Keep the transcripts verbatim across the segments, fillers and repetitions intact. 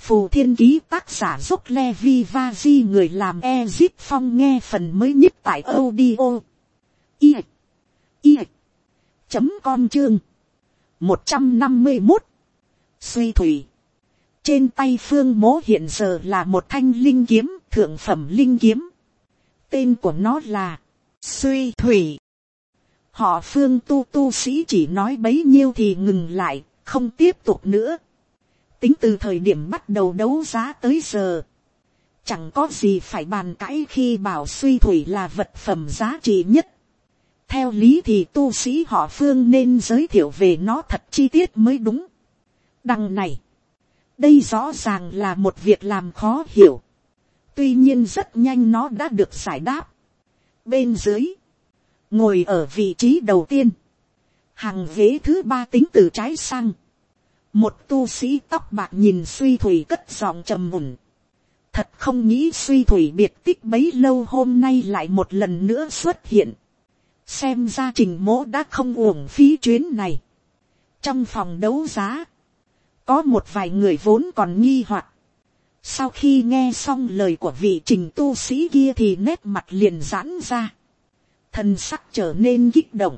phù thiên ký, tác giả dốc Levi Vaji, người làm Ezip Phong, nghe phần mới nhất tại audio i i chấm com chương một trăm năm mươi một. Suy thủy. Trên tay Phương Mỗ hiện giờ là một thanh linh kiếm, thượng phẩm linh kiếm. Tên của nó là Suy thủy. Họ Phương tu tu sĩ chỉ nói bấy nhiêu thì ngừng lại, không tiếp tục nữa. Tính từ thời điểm bắt đầu đấu giá tới giờ, chẳng có gì phải bàn cãi khi bảo Suy thủy là vật phẩm giá trị nhất. Theo lý thì tu sĩ họ Phương nên giới thiệu về nó thật chi tiết mới đúng. Đằng này, đây rõ ràng là một việc làm khó hiểu. Tuy nhiên rất nhanh nó đã được giải đáp. Bên dưới, ngồi ở vị trí đầu tiên, hàng ghế thứ ba tính từ trái sang, một tu sĩ tóc bạc nhìn Suy thủy cất giọng trầm mùn. Thật không nghĩ Suy thủy biệt tích bấy lâu hôm nay lại một lần nữa xuất hiện. Xem ra Trình Mỗ đã không uổng phí chuyến này. Trong phòng đấu giá, có một vài người vốn còn nghi hoặc. Sau khi nghe xong lời của vị Trình tu sĩ kia thì nét mặt liền giãn ra. Thần sắc trở nên kích động.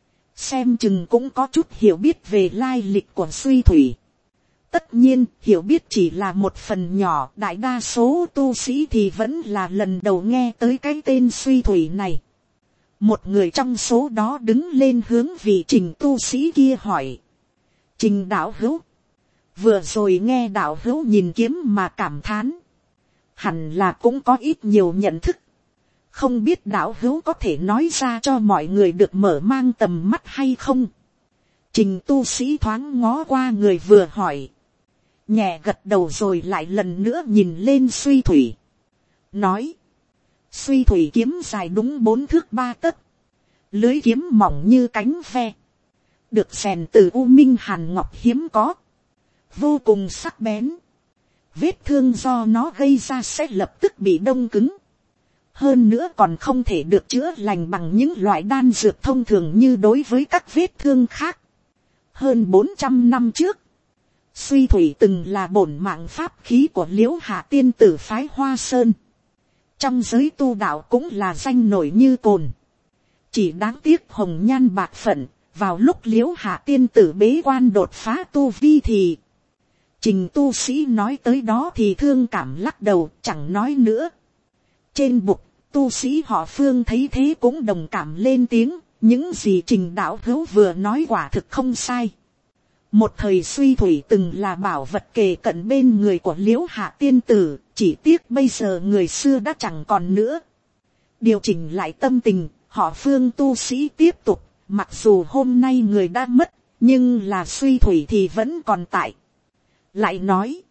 Xem chừng cũng có chút hiểu biết về lai lịch của Suy thủy. Tất nhiên, hiểu biết chỉ là một phần nhỏ, đại đa số tu sĩ thì vẫn là lần đầu nghe tới cái tên Suy thủy này. Một người trong số đó đứng lên hướng vị Trình tu sĩ kia hỏi. Trình đạo hữu, vừa rồi nghe đạo hữu nhìn kiếm mà cảm thán, hẳn là cũng có ít nhiều nhận thức. Không biết đạo hữu có thể nói ra cho mọi người được mở mang tầm mắt hay không? Trình tu sĩ thoáng ngó qua người vừa hỏi, nhẹ gật đầu rồi lại lần nữa nhìn lên Suy thủy, nói. Suy thủy kiếm dài đúng bốn thước ba tấc, lưới kiếm mỏng như cánh ve, được rèn từ u minh hàn ngọc hiếm có, vô cùng sắc bén. Vết thương do nó gây ra sẽ lập tức bị đông cứng, hơn nữa còn không thể được chữa lành bằng những loại đan dược thông thường như đối với các vết thương khác. Hơn bốn trăm năm trước, Suy thủy từng là bổn mạng pháp khí của Liễu Hạ tiên tử phái Hoa Sơn. Trong giới tu đạo cũng là danh nổi như cồn. Chỉ đáng tiếc hồng nhan bạc phận, vào lúc Liễu Hạ tiên tử bế quan đột phá tu vi thì Trình tu sĩ nói tới đó thì thương cảm lắc đầu, chẳng nói nữa. Trên bục, tu sĩ họ Phương thấy thế cũng đồng cảm lên tiếng, những gì Trình đạo hữu vừa nói quả thực không sai. Một thời Suy thủy từng là bảo vật kề cận bên người của Liễu Hạ tiên tử, chỉ tiếc bây giờ người xưa đã chẳng còn nữa. Điều chỉnh lại tâm tình, họ Phương tu sĩ tiếp tục, mặc dù hôm nay người đã mất, nhưng là Suy thủy thì vẫn còn tại. Lại nói,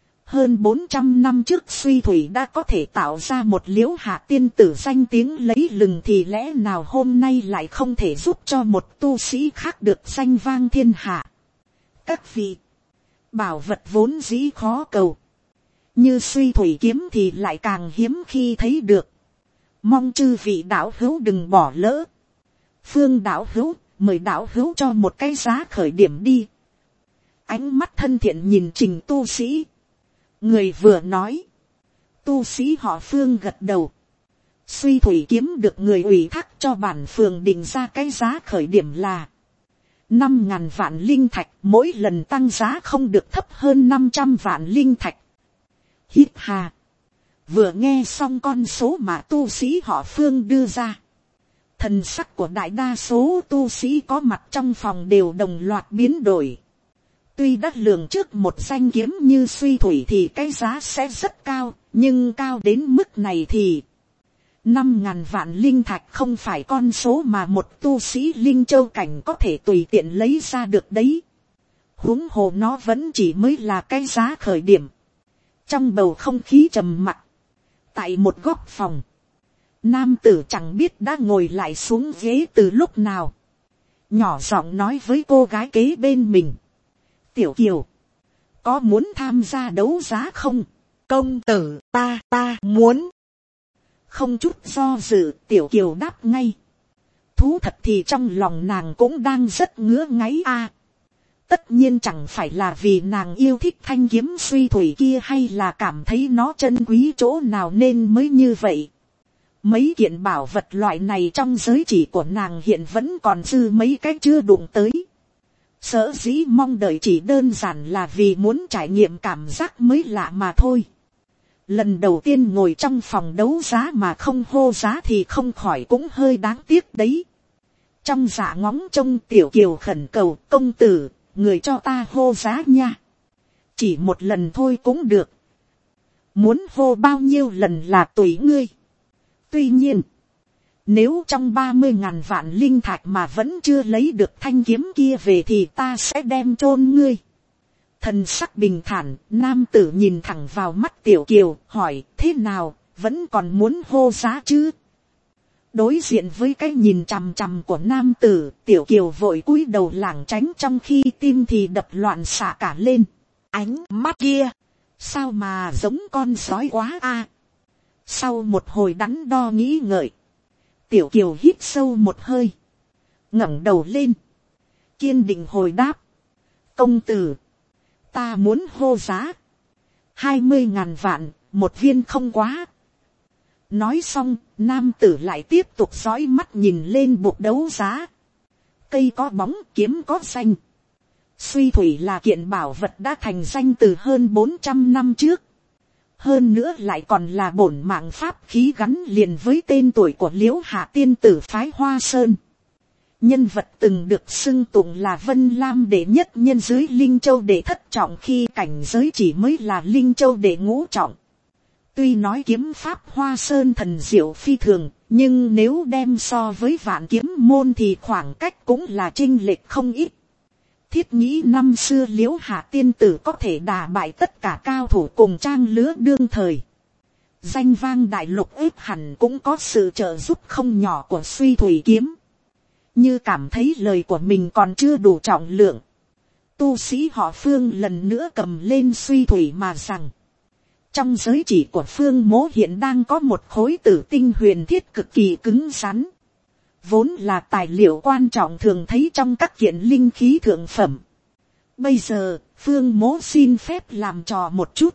hơn bốn trăm năm trước Suy thủy đã có thể tạo ra một Liễu Hạ tiên tử danh tiếng lấy lừng, thì lẽ nào hôm nay lại không thể giúp cho một tu sĩ khác được danh vang thiên hạ. Các vị, bảo vật vốn dĩ khó cầu, như Suy thủy kiếm thì lại càng hiếm khi thấy được. Mong chư vị đạo hữu đừng bỏ lỡ. Phương đạo hữu, mời đạo hữu cho một cái giá khởi điểm đi. Ánh mắt thân thiện nhìn Trình tu sĩ, người vừa nói. Tu sĩ họ Phương gật đầu. Suy thủy kiếm được người ủy thác cho bản phường định ra cái giá khởi điểm là năm ngàn vạn linh thạch, mỗi lần tăng giá không được thấp hơn năm trăm vạn linh thạch. Hít hà. Vừa nghe xong con số mà tu sĩ họ Phương đưa ra, thần sắc của đại đa số tu sĩ có mặt trong phòng đều đồng loạt biến đổi. Tuy đắt lường trước một danh kiếm như Suy thủy thì cái giá sẽ rất cao, nhưng cao đến mức này thì năm ngàn vạn linh thạch không phải con số mà một tu sĩ linh châu cảnh có thể tùy tiện lấy ra được đấy. Huống hồ nó vẫn chỉ mới là cái giá khởi điểm. Trong bầu không khí trầm mặc, tại một góc phòng, nam tử chẳng biết đã ngồi lại xuống ghế từ lúc nào, nhỏ giọng nói với cô gái kế bên mình. Tiểu Kiều, có muốn tham gia đấu giá không? Công tử, ta, ta muốn. Không chút do dự, Tiểu Kiều đáp ngay. Thú thật thì trong lòng nàng cũng đang rất ngứa ngáy a. tất nhiên chẳng phải là vì nàng yêu thích thanh kiếm suy thủy kia hay là cảm thấy nó chân quý chỗ nào nên mới như vậy. Mấy kiện bảo vật loại này trong giới chỉ của nàng hiện vẫn còn dư mấy cái chưa đụng tới. Sở dĩ mong đợi chỉ đơn giản là vì muốn trải nghiệm cảm giác mới lạ mà thôi. Lần đầu tiên ngồi trong phòng đấu giá mà không hô giá thì không khỏi cũng hơi đáng tiếc đấy. Trong dạ ngóng trông Tiểu Kiều khẩn cầu, công tử, người cho ta hô giá nha. Chỉ một lần thôi cũng được. Muốn hô bao nhiêu lần là tùy ngươi. Tuy nhiên, nếu trong ba mươi ngàn vạn linh thạch mà vẫn chưa lấy được thanh kiếm kia về thì ta sẽ đem chôn ngươi. Thần sắc bình thản, nam tử nhìn thẳng vào mắt Tiểu Kiều, hỏi, thế nào, vẫn còn muốn hô giá chứ? Đối diện với cái nhìn chằm chằm của nam tử, Tiểu Kiều vội cúi đầu lảng tránh, trong khi tim thì đập loạn xạ cả lên. Ánh mắt kia, sao mà giống con sói quá a? Sau một hồi đắn đo nghĩ ngợi, Tiểu Kiều hít sâu một hơi, ngẩng đầu lên, kiên định hồi đáp, công tử, ta muốn hô giá, hai mươi ngàn vạn, một viên không quá. Nói xong, nam tử lại tiếp tục dõi mắt nhìn lên buộc đấu giá. Cây có bóng, kiếm có danh. Suy thủy là kiện bảo vật đã thành danh từ hơn bốn trăm năm trước. Hơn nữa lại còn là bổn mạng pháp khí gắn liền với tên tuổi của Liễu Hạ tiên tử phái Hoa Sơn. Nhân vật từng được xưng tụng là Vân Lam đệ nhất nhân dưới Linh Châu đệ thất trọng, khi cảnh giới chỉ mới là Linh Châu đệ ngũ trọng. Tuy nói kiếm pháp Hoa Sơn thần diệu phi thường, nhưng nếu đem so với Vạn Kiếm môn thì khoảng cách cũng là chênh lệch không ít. Thiết nghĩ năm xưa Liễu Hạ tiên tử có thể đả bại tất cả cao thủ cùng trang lứa đương thời. Danh vang đại lục ếp hẳn cũng có sự trợ giúp không nhỏ của Suy Thủy kiếm. Như cảm thấy lời của mình còn chưa đủ trọng lượng, tu sĩ họ Phương lần nữa cầm lên Suy Thủy mà rằng, trong giới chỉ của Phương Mỗ hiện đang có một khối tử tinh huyền thiết cực kỳ cứng rắn, vốn là tài liệu quan trọng thường thấy trong các kiện linh khí thượng phẩm. Bây giờ Phương Mỗ xin phép làm trò một chút.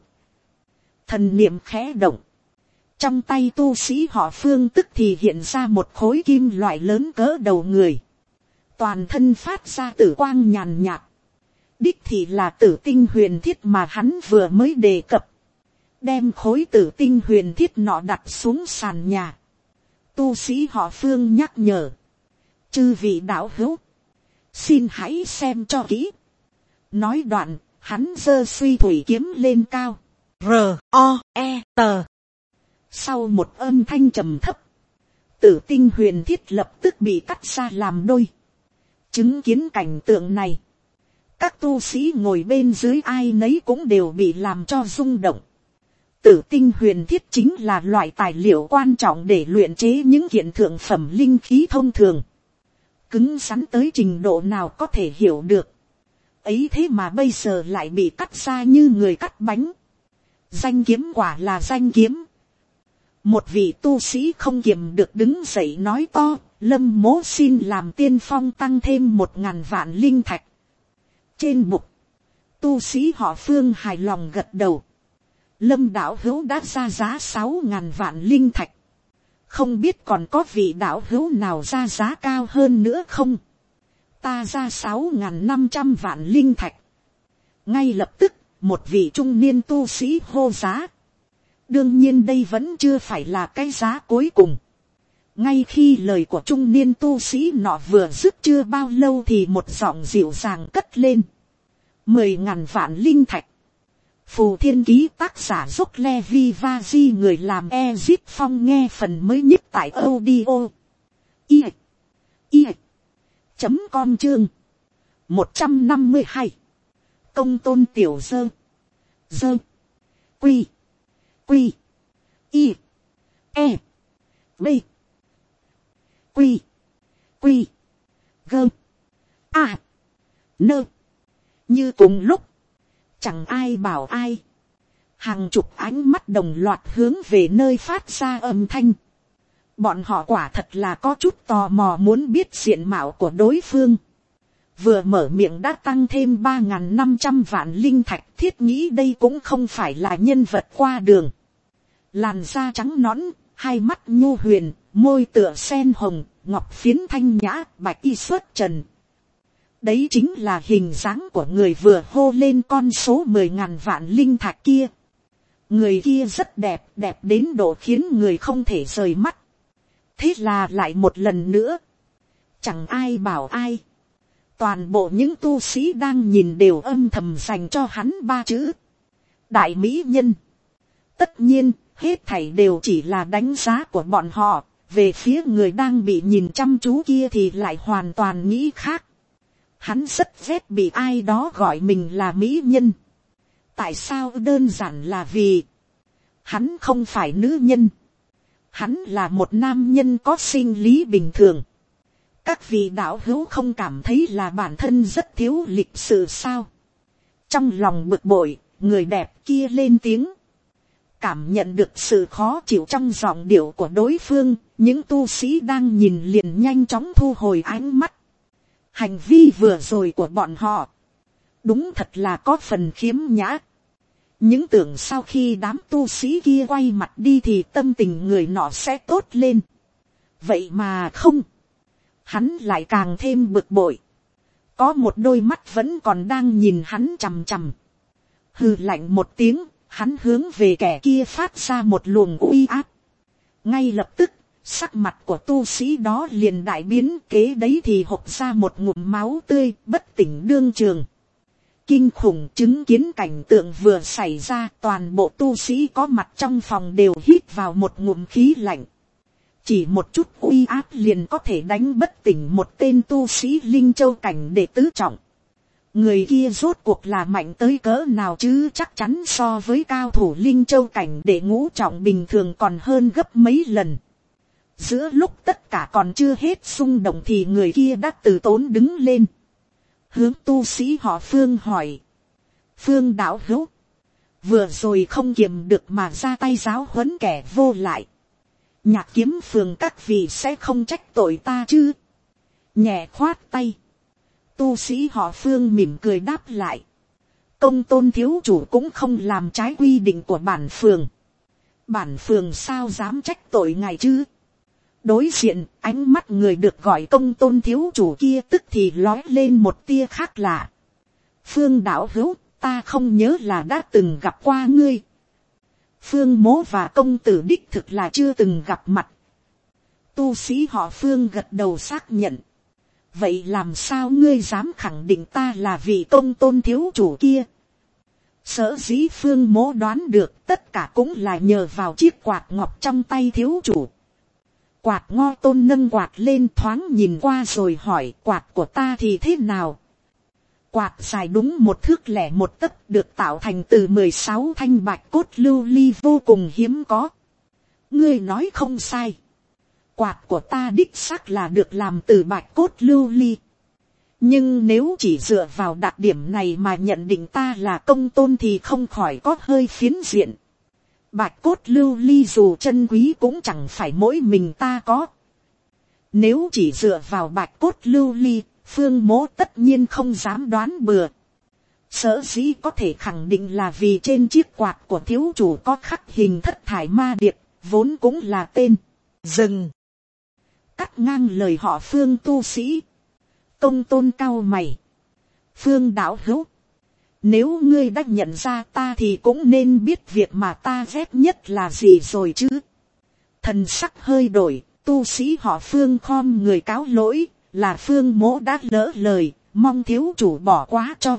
Thần niệm khẽ động, trong tay tu sĩ họ Phương tức thì hiện ra một khối kim loại lớn cỡ đầu người, toàn thân phát ra tử quang nhàn nhạt, đích thì là tử tinh huyền thiết mà hắn vừa mới đề cập. Đem khối tử tinh huyền thiết nọ đặt xuống sàn nhà, tu sĩ họ Phương nhắc nhở, chư vị đạo hữu, xin hãy xem cho kỹ. Nói đoạn, hắn giơ Suy Thủy kiếm lên cao, R O E T. Sau một âm thanh trầm thấp, tử tinh huyền thiết lập tức bị cắt ra làm đôi. Chứng kiến cảnh tượng này, các tu sĩ ngồi bên dưới ai nấy cũng đều bị làm cho rung động. Tử tinh huyền thiết chính là loại tài liệu quan trọng để luyện chế những kiện thượng phẩm linh khí thông thường. Cứng rắn tới trình độ nào có thể hiểu được. Ấy thế mà bây giờ lại bị cắt ra như người cắt bánh. Danh kiếm quả là danh kiếm. Một vị tu sĩ không kiềm được đứng dậy nói to, Lâm Mỗ xin làm tiên phong tăng thêm một ngàn vạn linh thạch. Trên bục, tu sĩ họ Phương hài lòng gật đầu. Lâm đạo hữu đã ra giá sáu ngàn vạn linh thạch. Không biết còn có vị đạo hữu nào ra giá cao hơn nữa không? Ta ra sáu ngàn năm trăm vạn linh thạch. Ngay lập tức, một vị trung niên tu sĩ hô giá. Đương nhiên đây vẫn chưa phải là cái giá cuối cùng. Ngay khi lời của trung niên tu sĩ nọ vừa dứt chưa bao lâu thì một giọng dịu dàng cất lên. Mười ngàn vạn linh thạch. Phù Thiên Ký tác giả dốc Levi Vazi, người làm Ezip Phong nghe phần mới nhất tại audio. I. I. Chấm com chương. một trăm năm mươi hai. Công tôn tiểu dơ. Dơ. Quy. Quy. I. E. B. Quy. Quy. Gơ. A. Nơ. Như cùng lúc, chẳng ai bảo ai. Hàng chục ánh mắt đồng loạt hướng về nơi phát ra âm thanh. Bọn họ quả thật là có chút tò mò muốn biết diện mạo của đối phương. vừa mở miệng đã tăng thêm ba nghìn năm trăm vạn linh thạch, thiết nghĩ đây cũng không phải là nhân vật qua đường. Làn da trắng nõn, hai mắt nhu huyền, môi tựa sen hồng, ngọc phiến thanh nhã, bạch y xuất trần. Đấy chính là hình dáng của người vừa hô lên con số mười ngàn vạn linh thạch kia. Người kia rất đẹp, đẹp đến độ khiến người không thể rời mắt. Thế là lại một lần nữa, chẳng ai bảo ai. Toàn bộ những tu sĩ đang nhìn đều âm thầm dành cho hắn ba chữ: đại mỹ nhân. Tất nhiên, hết thảy đều chỉ là đánh giá của bọn họ. Về phía người đang bị nhìn chăm chú kia thì lại hoàn toàn nghĩ khác. Hắn rất ghét bị ai đó gọi mình là mỹ nhân. Tại sao? Đơn giản là vì hắn không phải nữ nhân. Hắn là một nam nhân có sinh lý bình thường. Các vị đạo hữu không cảm thấy là bản thân rất thiếu lịch sự sao? Trong lòng bực bội, người đẹp kia lên tiếng. Cảm nhận được sự khó chịu trong giọng điệu của đối phương, những tu sĩ đang nhìn liền nhanh chóng thu hồi ánh mắt. Hành vi vừa rồi của bọn họ, đúng thật là có phần khiếm nhã. Những tưởng sau khi đám tu sĩ kia quay mặt đi thì tâm tình người nọ sẽ tốt lên. Vậy mà không. Hắn lại càng thêm bực bội. Có một đôi mắt vẫn còn đang nhìn hắn chằm chằm. Hừ lạnh một tiếng, hắn hướng về kẻ kia phát ra một luồng uy áp. Ngay lập tức, sắc mặt của tu sĩ đó liền đại biến, kế đấy thì hộc ra một ngụm máu tươi, bất tỉnh đương trường. Kinh khủng chứng kiến cảnh tượng vừa xảy ra, toàn bộ tu sĩ có mặt trong phòng đều hít vào một ngụm khí lạnh. Chỉ một chút uy áp liền có thể đánh bất tỉnh một tên tu sĩ linh châu cảnh đệ tứ trọng. Người kia rốt cuộc là mạnh tới cỡ nào chứ, chắc chắn so với cao thủ linh châu cảnh đệ ngũ trọng bình thường còn hơn gấp mấy lần. Giữa lúc tất cả còn chưa hết xung động thì người kia đã từ tốn đứng lên. Hướng tu sĩ họ Phương hỏi. Phương đạo hữu, vừa rồi không kiềm được mà ra tay giáo huấn kẻ vô lại. Nhạc kiếm phường các vị sẽ không trách tội ta chứ? Nhẹ khoát tay. Tu sĩ họ Phương mỉm cười đáp lại. Công tôn thiếu chủ cũng không làm trái quy định của bản phường. Bản phường sao dám trách tội ngài chứ? Đối diện, ánh mắt người được gọi công tôn thiếu chủ kia tức thì lói lên một tia khác lạ. Phương đạo hữu, ta không nhớ là đã từng gặp qua ngươi. Phương mố và công tử đích thực là chưa từng gặp mặt. Tu sĩ họ Phương gật đầu xác nhận. Vậy làm sao ngươi dám khẳng định ta là vị công tôn thiếu chủ kia? Sở dĩ Phương mố đoán được tất cả cũng là nhờ vào chiếc quạt ngọc trong tay thiếu chủ. Quạt ngo tôn nâng quạt lên thoáng nhìn qua rồi hỏi, quạt của ta thì thế nào? Quạt dài đúng một thước lẻ một tấc, được tạo thành từ mười sáu thanh bạch cốt lưu ly vô cùng hiếm có. Ngươi nói không sai. Quạt của ta đích xác là được làm từ bạch cốt lưu ly. Nhưng nếu chỉ dựa vào đặc điểm này mà nhận định ta là công tôn thì không khỏi có hơi phiến diện. Bạch cốt lưu ly dù chân quý cũng chẳng phải mỗi mình ta có. Nếu chỉ dựa vào bạch cốt lưu ly, Phương mố tất nhiên không dám đoán bừa. Sở dĩ có thể khẳng định là vì trên chiếc quạt của thiếu chủ có khắc hình thất thải ma điệp, vốn cũng là tên rừng. Cắt ngang lời họ Phương tu sĩ. Công tôn cao mày. Phương đạo hữu, nếu ngươi đã nhận ra ta thì cũng nên biết việc mà ta ghét nhất là gì rồi chứ. Thần sắc hơi đổi, tu sĩ họ Phương khom người cáo lỗi, là Phương mỗ đã lỡ lời, mong thiếu chủ bỏ quá cho.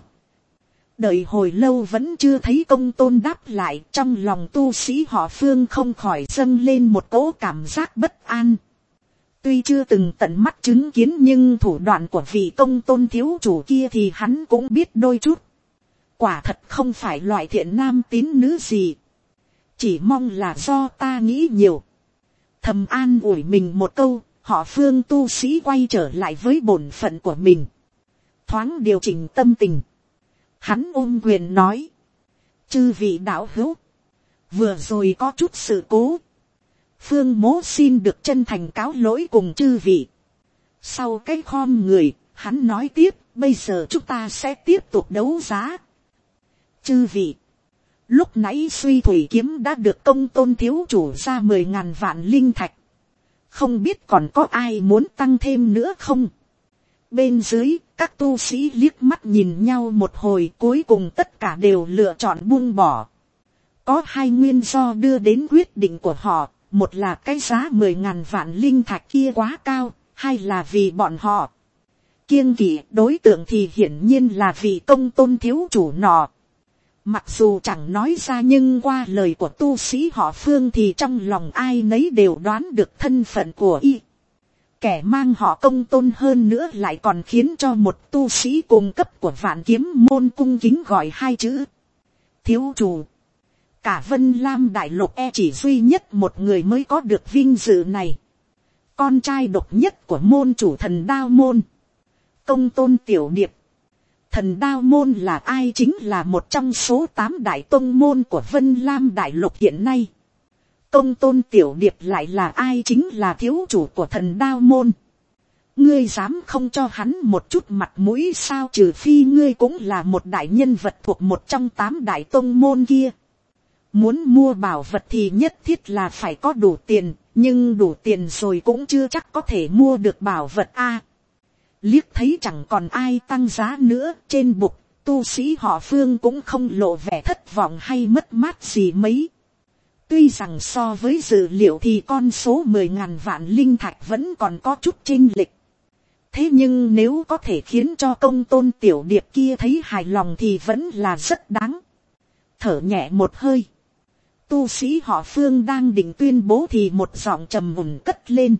Đợi hồi lâu vẫn chưa thấy công tôn đáp lại, trong lòng tu sĩ họ Phương không khỏi dâng lên một cỗ cảm giác bất an. Tuy chưa từng tận mắt chứng kiến nhưng thủ đoạn của vị công tôn thiếu chủ kia thì hắn cũng biết đôi chút. Quả thật không phải loại thiện nam tín nữ gì. Chỉ mong là do ta nghĩ nhiều. Thầm an ủi mình một câu, họ Phương tu sĩ quay trở lại với bổn phận của mình. Thoáng điều chỉnh tâm tình. Hắn ôm quyền nói. Chư vị đạo hữu, vừa rồi có chút sự cố. Phương mố xin được chân thành cáo lỗi cùng chư vị. Sau cái khom người, Hắn nói tiếp, bây giờ chúng ta sẽ tiếp tục đấu giá. Chư vị, lúc nãy suy thủy kiếm đã được công tôn thiếu chủ ra mười ngàn vạn linh thạch. Không biết còn có ai muốn tăng thêm nữa không? Bên dưới, các tu sĩ liếc mắt nhìn nhau một hồi, cuối cùng tất cả đều lựa chọn buông bỏ. Có hai nguyên do đưa đến quyết định của họ, một là cái giá mười ngàn vạn linh thạch kia quá cao, hai là vì bọn họ kiêng kỵ đối tượng thì hiển nhiên là vị công tôn thiếu chủ nọ. Mặc dù chẳng nói ra nhưng qua lời của tu sĩ họ Phương thì trong lòng ai nấy đều đoán được thân phận của y. Kẻ mang họ công tôn hơn nữa lại còn khiến cho một tu sĩ cùng cấp của Vạn Kiếm môn cung kính gọi hai chữ thiếu chủ. Cả Vân Lam đại lục e chỉ duy nhất một người mới có được vinh dự này. Con trai độc nhất của môn chủ Thần Đao môn, công tôn Tiểu Điệp. Thần Đao môn là ai? Chính là một trong số tám đại tông môn của Vân Lam đại lục hiện nay. Công tôn Tiểu Điệp lại là ai? Chính là thiếu chủ của Thần Đao môn. Ngươi dám không cho hắn một chút mặt mũi sao? Trừ phi ngươi cũng là một đại nhân vật thuộc một trong tám đại tông môn kia. Muốn mua bảo vật thì nhất thiết là phải có đủ tiền, nhưng đủ tiền rồi cũng chưa chắc có thể mua được bảo vật a. Liếc thấy chẳng còn ai tăng giá nữa, trên bục, tu sĩ họ Phương cũng không lộ vẻ thất vọng hay mất mát gì mấy. Tuy rằng so với dự liệu thì con số mười ngàn vạn linh thạch vẫn còn có chút chênh lệch. Thế nhưng nếu có thể khiến cho công tôn Tiểu Điệp kia thấy hài lòng thì vẫn là rất đáng. Thở nhẹ một hơi. Tu sĩ họ Phương đang định tuyên bố thì một giọng trầm mùn cất lên.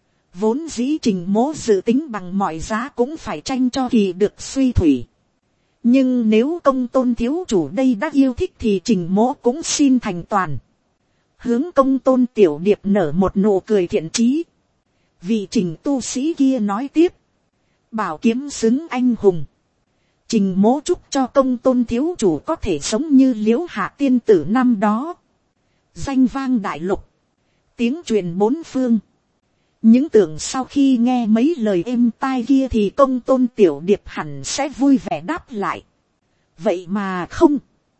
Vốn dĩ Trình Mỗ dự tính bằng mọi giá cũng phải tranh cho kỳ được suy thủy. Nhưng nếu công tôn thiếu chủ đây đã yêu thích thì Trình Mỗ cũng xin thành toàn. Hướng công tôn Tiểu Điệp nở một nụ cười thiện chí. Vị Trình tu sĩ kia nói tiếp. Bảo kiếm xứng anh hùng. Trình Mỗ chúc cho công tôn thiếu chủ có thể sống như Liễu Hạ tiên tử năm đó. Danh vang đại lục. Tiếng truyền bốn phương. Những tưởng sau khi nghe mấy lời êm tai kia thì công tôn Tiểu Điệp hẳn sẽ vui vẻ đáp lại. Vậy mà không.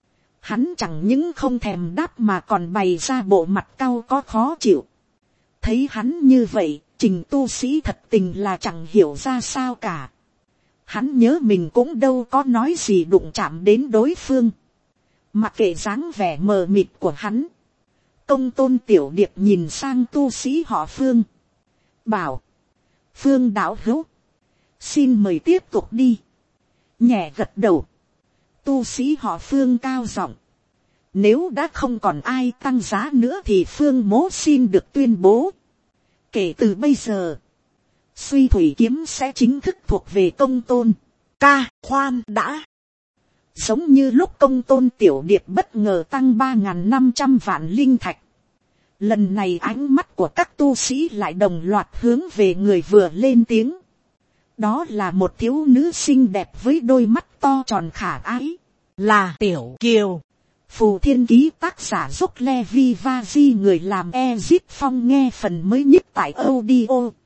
Hắn chẳng những không thèm đáp mà còn bày ra bộ mặt cau có khó chịu. Thấy hắn như vậy, Trình tu sĩ thật tình là chẳng hiểu ra sao cả. Hắn nhớ mình cũng đâu có nói gì đụng chạm đến đối phương. Mặc kệ dáng vẻ mờ mịt của hắn. Công tôn Tiểu Điệp nhìn sang tu sĩ họ Phương. Bảo. Phương đạo hữu. Xin mời tiếp tục đi. Nhẹ gật đầu. Tu sĩ họ Phương cao giọng. Nếu đã không còn ai tăng giá nữa thì Phương Mỗ xin được tuyên bố. Kể từ bây giờ. Suy thủy kiếm sẽ chính thức thuộc về công tôn. Ca khoan đã. Giống như lúc công tôn Tiểu Điệp bất ngờ tăng ba nghìn năm trăm vạn linh thạch. Lần này ánh mắt của các tu sĩ lại đồng loạt hướng về người vừa lên tiếng. Đó là một thiếu nữ xinh đẹp với đôi mắt to tròn khả ái. Là Tiểu Kiều. Phù Thiên Ký tác giả Dốc Levi Vaji người làm Ezip Phong nghe phần mới nhất tại audio.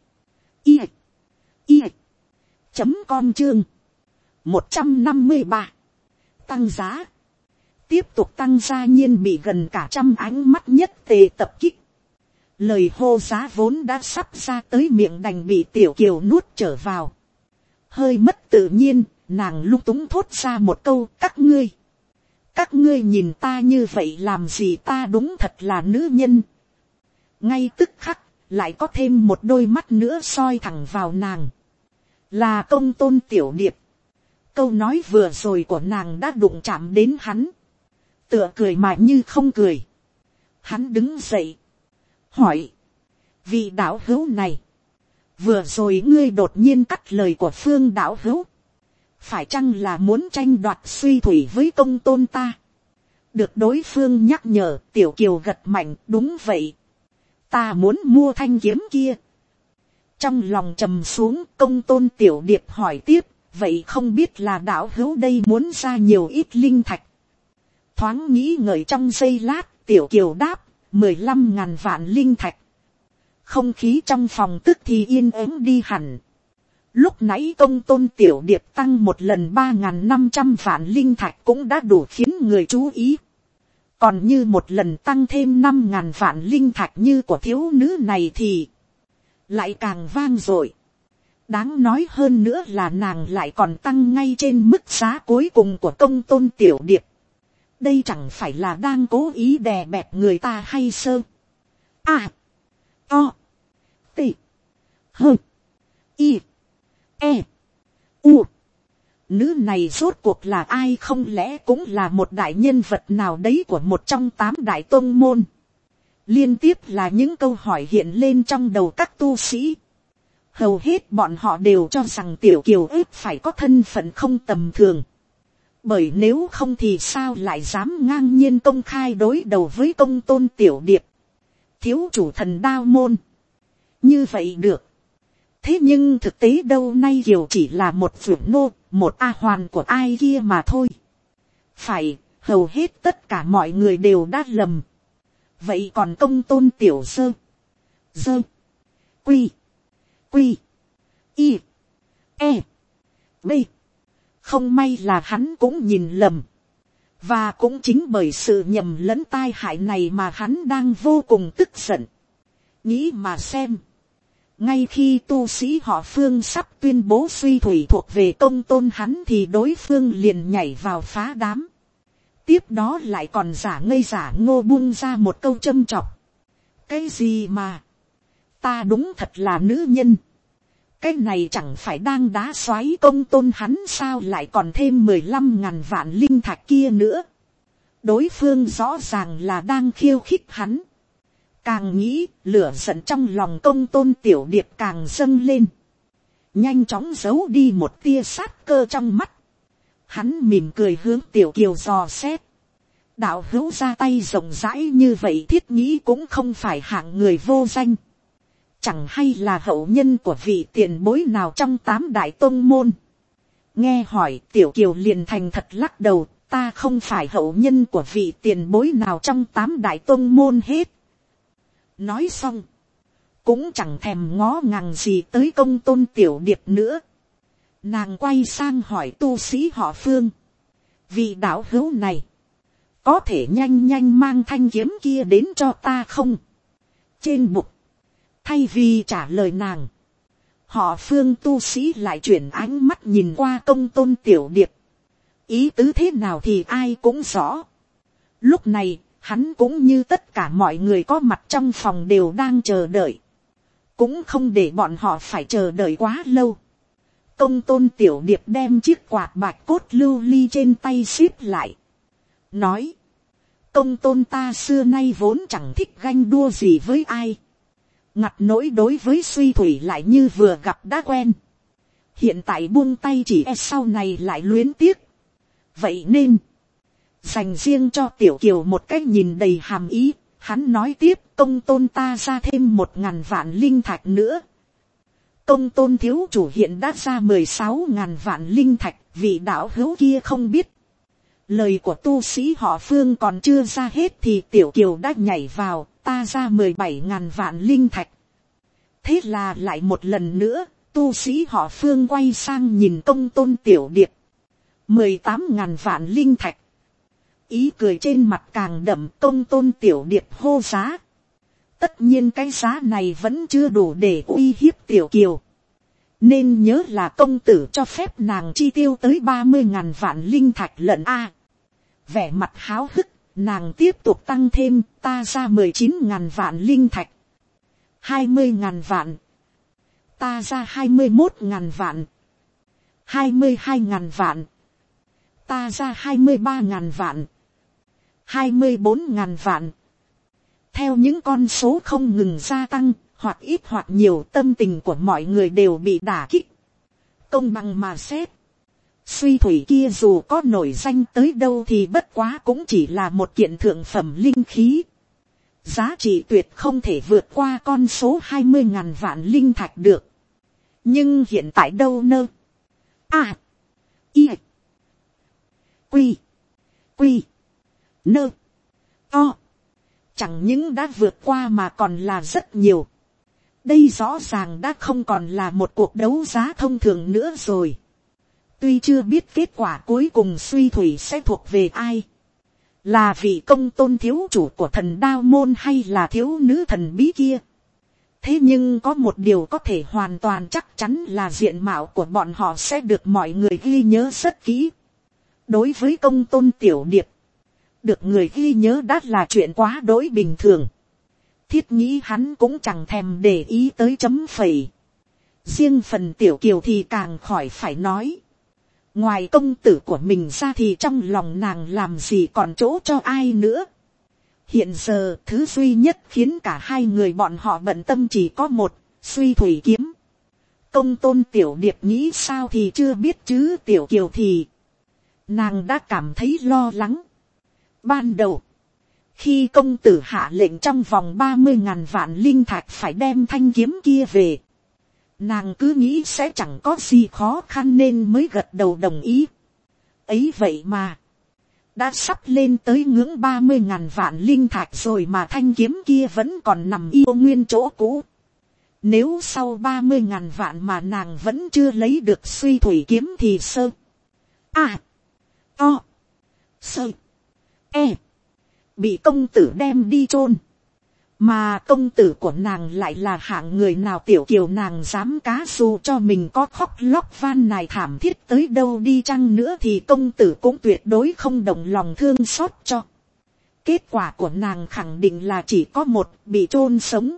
I. I. Chấm com chương. một trăm năm mươi ba. Tăng giá. Tiếp tục tăng gia nhiên bị gần cả trăm ánh mắt nhất tề tập kích. Lời hô giá vốn đã sắp ra tới miệng đành bị Tiểu Kiều nuốt trở vào. Hơi mất tự nhiên, nàng lung túng thốt ra một câu, các ngươi. Các ngươi nhìn ta như vậy làm gì, ta đúng thật là nữ nhân. Ngay tức khắc, lại có thêm một đôi mắt nữa soi thẳng vào nàng. Là công tôn Tiểu Điệp. Câu nói vừa rồi của nàng đã đụng chạm đến hắn. Tựa cười mà như không cười. Hắn đứng dậy. Hỏi. Vị đạo hữu này. Vừa rồi ngươi đột nhiên cắt lời của Phương đạo hữu. Phải chăng là muốn tranh đoạt suy thủy với công tôn ta? Được đối phương nhắc nhở, Tiểu Kiều gật mạnh, đúng vậy. Ta muốn mua thanh kiếm kia. Trong lòng trầm xuống, công tôn Tiểu Điệp hỏi tiếp, vậy không biết là đạo hữu đây muốn ra nhiều ít linh thạch? Thoáng nghĩ ngợi trong giây lát, Tiểu Kiều đáp, mười lăm ngàn vạn linh thạch. Không khí trong phòng tức thì yên ắng đi hẳn. Lúc nãy công tôn tiểu điệp tăng một lần ba nghìn năm trăm vạn linh thạch cũng đã đủ khiến người chú ý. Còn như một lần tăng thêm năm nghìn vạn linh thạch như của thiếu nữ này thì lại càng vang dội. Đáng nói hơn nữa là nàng lại còn tăng ngay trên mức giá cuối cùng của công tôn tiểu điệp. Đây chẳng phải là đang cố ý đè bẹp người ta hay sơ. À. O. T. H. I. E. U. Nữ này rốt cuộc là ai, không lẽ cũng là một đại nhân vật nào đấy của một trong tám đại tôn môn. Liên tiếp là những câu hỏi hiện lên trong đầu các tu sĩ. Hầu hết bọn họ đều cho rằng tiểu kiều ếp phải có thân phận không tầm thường. Bởi nếu không thì sao lại dám ngang nhiên công khai đối đầu với công tôn tiểu điệp, thiếu chủ thần đao môn. Như vậy được. Thế nhưng thực tế đâu, nay kiều chỉ là một phượng nô, một a hoàn của ai kia mà thôi. Phải, hầu hết tất cả mọi người đều đã lầm. Vậy còn công tôn tiểu sơ, dơ, quy, quy, y, e, b. Không may là hắn cũng nhìn lầm. Và cũng chính bởi sự nhầm lẫn tai hại này mà hắn đang vô cùng tức giận. Nghĩ mà xem. Ngay khi tu sĩ họ Phương sắp tuyên bố suy thủy thuộc về công tôn hắn thì đối phương liền nhảy vào phá đám. Tiếp đó lại còn giả ngây giả ngô buông ra một câu châm chọc. Cái gì mà. Ta đúng thật là nữ nhân. Cái này chẳng phải đang đá xoáy công tôn hắn sao, lại còn thêm mười lăm ngàn vạn linh thạch kia nữa. Đối phương rõ ràng là đang khiêu khích hắn. Càng nghĩ, lửa giận trong lòng công tôn tiểu điệp càng dâng lên. Nhanh chóng giấu đi một tia sát cơ trong mắt. Hắn mỉm cười hướng tiểu kiều dò xét. Đạo hữu ra tay rộng rãi như vậy thiết nghĩ cũng không phải hạng người vô danh. Chẳng hay là hậu nhân của vị tiền bối nào trong tám đại tông môn. Nghe hỏi tiểu kiều liền thành thật lắc đầu. Ta không phải hậu nhân của vị tiền bối nào trong tám đại tông môn hết. Nói xong. Cũng chẳng thèm ngó ngàng gì tới công tôn tiểu điệp nữa. Nàng quay sang hỏi tu sĩ họ Phương. Vị đạo hữu này. Có thể nhanh nhanh mang thanh kiếm kia đến cho ta không? Trên bục. Thay vì trả lời nàng. Họ Phương tu sĩ lại chuyển ánh mắt nhìn qua công tôn tiểu điệp. Ý tứ thế nào thì ai cũng rõ. Lúc này, hắn cũng như tất cả mọi người có mặt trong phòng đều đang chờ đợi. Cũng không để bọn họ phải chờ đợi quá lâu. Công tôn tiểu điệp đem chiếc quạt bạch cốt lưu ly trên tay xếp lại. Nói. Công tôn ta xưa nay vốn chẳng thích ganh đua gì với ai. Ngặt nỗi đối với suy thủy lại như vừa gặp đã quen. Hiện tại buông tay chỉ e sau này lại luyến tiếc. Vậy nên. Dành riêng cho tiểu kiều một cách nhìn đầy hàm ý. Hắn nói tiếp công tôn ta ra thêm một ngàn vạn linh thạch nữa. Công tôn thiếu chủ hiện đã ra mười sáu ngàn vạn linh thạch. Vị đạo hữu kia không biết. Lời của tu sĩ họ Phương còn chưa ra hết thì tiểu kiều đã nhảy vào. Ta ra mười bảy ngàn vạn linh thạch. Thế là lại một lần nữa. Tu sĩ họ Phương quay sang nhìn công tôn tiểu điệp. mười tám ngàn vạn linh thạch. Ý cười trên mặt càng đậm. Công tôn tiểu điệp hô giá. Tất nhiên cái giá này vẫn chưa đủ để uy hiếp tiểu kiều. Nên nhớ là công tử cho phép nàng chi tiêu tới ba mươi ngàn vạn linh thạch lận a. Vẻ mặt háo hức, nàng tiếp tục tăng thêm, ta ra mười chín ngàn vạn linh thạch. hai mươi ngàn vạn. Ta ra hai mươi mốt ngàn vạn. hai mươi hai ngàn vạn. Ta ra hai mươi ba ngàn vạn. hai mươi bốn ngàn vạn. Theo những con số không ngừng gia tăng, hoặc ít hoặc nhiều, tâm tình của mọi người đều bị đả kích. Công bằng mà xét. Suy thủy kia dù có nổi danh tới đâu thì bất quá cũng chỉ là một kiện thượng phẩm linh khí. Giá trị tuyệt không thể vượt qua con số hai mươi ngàn vạn linh thạch được. Nhưng hiện tại đâu nơ. À. Y. Quy. Quy. Nơ. O. Chẳng những đã vượt qua mà còn là rất nhiều. Đây rõ ràng đã không còn là một cuộc đấu giá thông thường nữa rồi. Tuy chưa biết kết quả cuối cùng suy thủy sẽ thuộc về ai. Là vị công tôn thiếu chủ của thần đao môn hay là thiếu nữ thần bí kia. Thế nhưng có một điều có thể hoàn toàn chắc chắn là diện mạo của bọn họ sẽ được mọi người ghi nhớ rất kỹ. Đối với công tôn tiểu điệp, được người ghi nhớ đã là chuyện quá đối bình thường. Thiết nghĩ hắn cũng chẳng thèm để ý tới chấm phẩy. Riêng phần tiểu kiều thì càng khỏi phải nói. Ngoài công tử của mình ra thì trong lòng nàng làm gì còn chỗ cho ai nữa. Hiện giờ thứ duy nhất khiến cả hai người bọn họ bận tâm chỉ có một, suy thủy kiếm. Công tôn tiểu điệp nghĩ sao thì chưa biết chứ tiểu kiều thì nàng đã cảm thấy lo lắng. Ban đầu, khi công tử hạ lệnh trong vòng ba mươi ngàn vạn linh thạch phải đem thanh kiếm kia về, nàng cứ nghĩ sẽ chẳng có gì khó khăn nên mới gật đầu đồng ý. Ấy vậy mà, đã sắp lên tới ngưỡng ba mươi ngàn vạn linh thạch rồi mà thanh kiếm kia vẫn còn nằm yêu nguyên chỗ cũ. Nếu sau ba mươi ngàn vạn mà nàng vẫn chưa lấy được suy thủy kiếm thì sơ. À, to, sơ, e, bị công tử đem đi chôn. Mà công tử của nàng lại là hạng người nào tiểu kiều nàng dám cá dù cho mình có khóc lóc van nài thảm thiết tới đâu đi chăng nữa thì công tử cũng tuyệt đối không đồng lòng thương xót cho. Kết quả của nàng khẳng định là chỉ có một, bị chôn sống.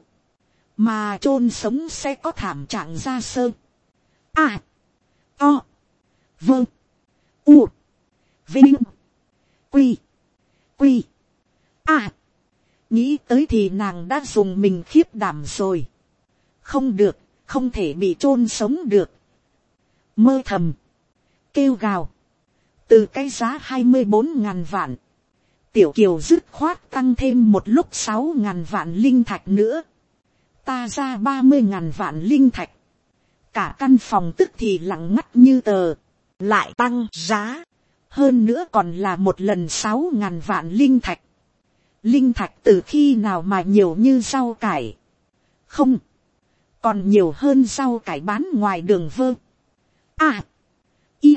Mà chôn sống sẽ có thảm trạng ra sơ. À, to, vâng, u, vinh, quy, quy, à. Nghĩ tới thì nàng đã dùng mình khiếp đảm rồi. Không được, không thể bị chôn sống được. Mơ thầm, kêu gào. Từ cái giá hai mươi bốn ngàn vạn, tiểu kiều dứt khoát tăng thêm một lúc sáu ngàn vạn linh thạch nữa. Ta ra ba mươi ngàn vạn linh thạch. Cả căn phòng tức thì lặng ngắt như tờ. Lại tăng giá. Hơn nữa còn là một lần sáu ngàn vạn linh thạch. Linh thạch từ khi nào mà nhiều như rau cải? Không. Còn nhiều hơn rau cải bán ngoài đường vơ. À. Y.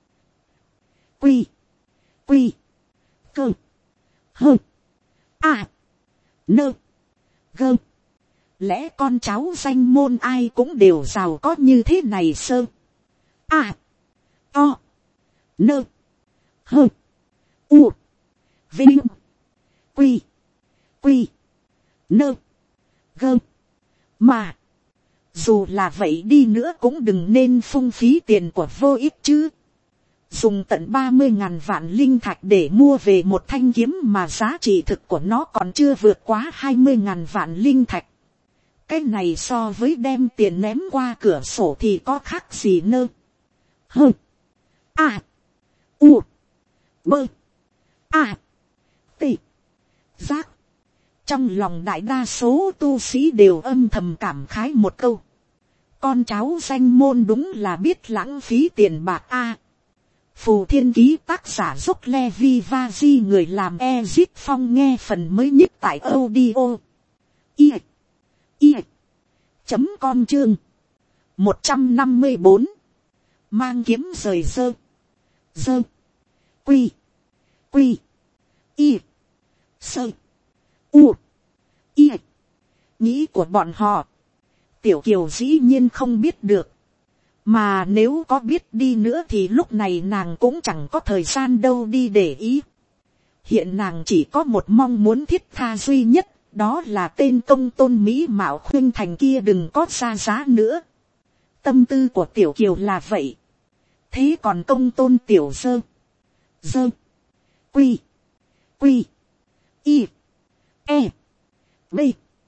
Quy. Quy. Cơ. Hơ. À. Nơ. Gơ. Lẽ con cháu danh môn ai cũng đều giàu có như thế này sơ. À. To. Nơ. Hơ. U. Vinh. Quy. Quy. Nơ. Gơ. Mà. Dù là vậy đi nữa cũng đừng nên phung phí tiền của vô ích chứ. Dùng tận ba mươi ngàn vạn linh thạch để mua về một thanh kiếm mà giá trị thực của nó còn chưa vượt quá hai mươi ngàn vạn linh thạch. Cái này so với đem tiền ném qua cửa sổ thì có khác gì nơ. Hơ. À. U. Bơ. À. Tị. Giác. Trong lòng đại đa số tu sĩ đều âm thầm cảm khái một câu. Con cháu danh môn đúng là biết lãng phí tiền bạc a. Phù Thiên Ký tác giả Dốc Levi Vaji người làm Ezip Phong nghe phần mới nhất tại audio. I. I. Chấm com chương. một trăm năm mươi bốn. Mang kiếm rời dơ. Dơ. Quy. Quy. Y. Sơ. U. Y. Nghĩ của bọn họ. Tiểu Kiều dĩ nhiên không biết được. Mà nếu có biết đi nữa thì lúc này nàng cũng chẳng có thời gian đâu đi để ý. Hiện nàng chỉ có một mong muốn thiết tha duy nhất. Đó là tên công tôn Mỹ Mạo khuyên thành kia đừng có xa giá nữa. Tâm tư của Tiểu Kiều là vậy. Thế còn công tôn Tiểu Dơ. Dơ. Quy. Quy. Y. E. B.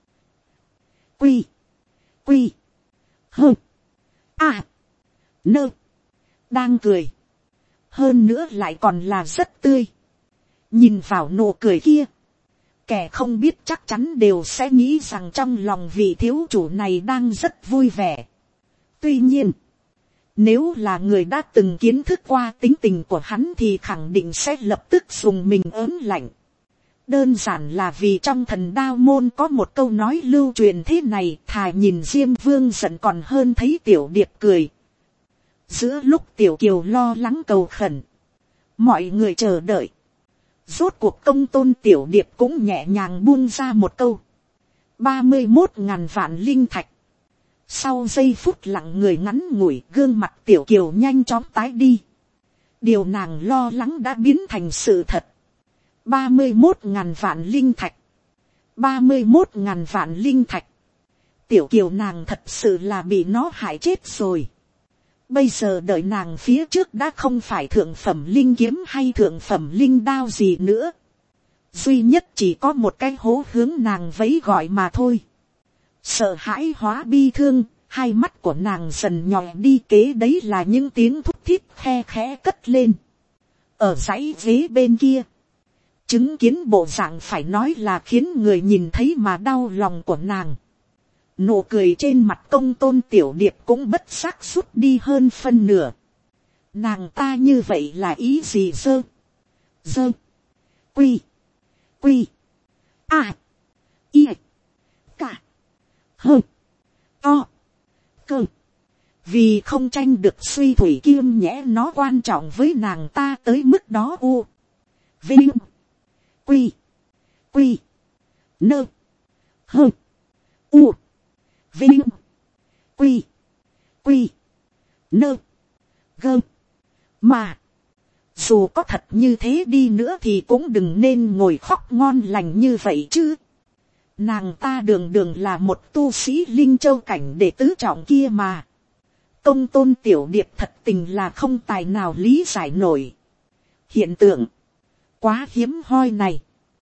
Quy. Quy. Hơ. À. Nơ. Đang cười. Hơn nữa lại còn là rất tươi. Nhìn vào nụ cười kia. Kẻ không biết chắc chắn đều sẽ nghĩ rằng trong lòng vị thiếu chủ này đang rất vui vẻ. Tuy nhiên. Nếu là người đã từng kiến thức qua tính tình của hắn thì khẳng định sẽ lập tức dùng mình ớn lạnh. đơn giản là vì trong thần đao môn có một câu nói lưu truyền thế này, thà nhìn Diêm Vương giận còn hơn thấy Tiểu Điệp cười. Giữa lúc Tiểu Kiều lo lắng cầu khẩn, mọi người chờ đợi, rốt cuộc Công Tôn Tiểu Điệp cũng nhẹ nhàng buông ra một câu. ba mươi một ngàn vạn linh thạch. Sau giây phút lặng người ngắn ngủi, gương mặt Tiểu Kiều nhanh chóng tái đi. Điều nàng lo lắng đã biến thành sự thật. ba mươi một ngàn vạn linh thạch. ba mươi một ngàn vạn linh thạch. Tiểu Kiều nàng thật sự là bị nó hại chết rồi. Bây giờ đợi nàng phía trước đã không phải thượng phẩm linh kiếm hay thượng phẩm linh đao gì nữa. Duy nhất chỉ có một cái hố hướng nàng vẫy gọi mà thôi. Sợ hãi hóa bi thương, hai mắt của nàng dần nhòe đi, kế đấy là những tiếng thúc thít khe khẽ cất lên. Ở dãy ghế bên kia, chứng kiến bộ dạng phải nói là khiến người nhìn thấy mà đau lòng của nàng. Nụ cười trên mặt Công Tôn Tiểu Điệp cũng bất giác rút đi hơn phân nửa. Nàng ta như vậy là ý gì dơ? Dơ. Quy. Quy. À. Y. Cả. Hơ. To. Cơ. Vì không tranh được suy thủy kiêm nhẽ nó quan trọng với nàng ta tới mức đó. U. Vinh. Quy. Quy. Nơ. Hơ. U. Vinh. Quy. Quy. Nơ. Gơ. Mà. Dù có thật như thế đi nữa thì cũng đừng nên ngồi khóc ngon lành như vậy chứ. Nàng ta đường đường là một tu sĩ linh châu cảnh đệ tứ trọng kia mà. Công Tôn Tiểu Điệp thật tình là không tài nào lý giải nổi. Hiện tượng quá hiếm hoi này.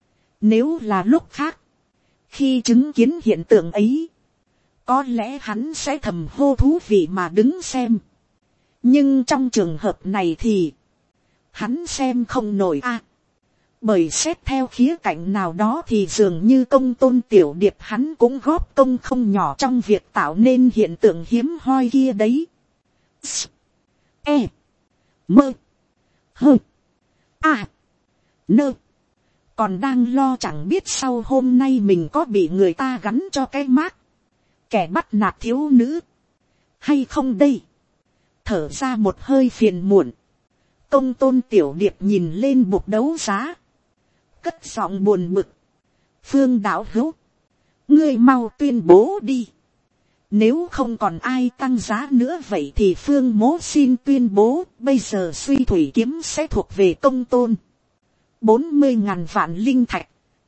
Nếu là lúc khác, khi chứng kiến hiện tượng ấy, có lẽ hắn sẽ thầm hô thú vị mà đứng xem. Nhưng trong trường hợp này thì hắn xem không nổi a. À, bởi xét theo khía cạnh nào đó thì dường như Công Tôn Tiểu Điệp hắn cũng góp công không nhỏ trong việc tạo nên hiện tượng hiếm hoi kia đấy. S. E. Mơ. Hơ. A. Nơ. Còn đang lo chẳng biết sau hôm nay mình có bị người ta gắn cho cái mác kẻ bắt nạt thiếu nữ hay không đây. Thở ra một hơi phiền muộn, Công Tôn Tiểu Điệp nhìn lên bục đấu giá, cất giọng buồn bực. Phương đạo hữu, ngươi mau tuyên bố đi. Nếu không còn ai tăng giá nữa vậy thì Phương mố xin tuyên bố bây giờ suy thủy kiếm sẽ thuộc về Công Tôn. Bốn mươi ngàn vạn linh thạch.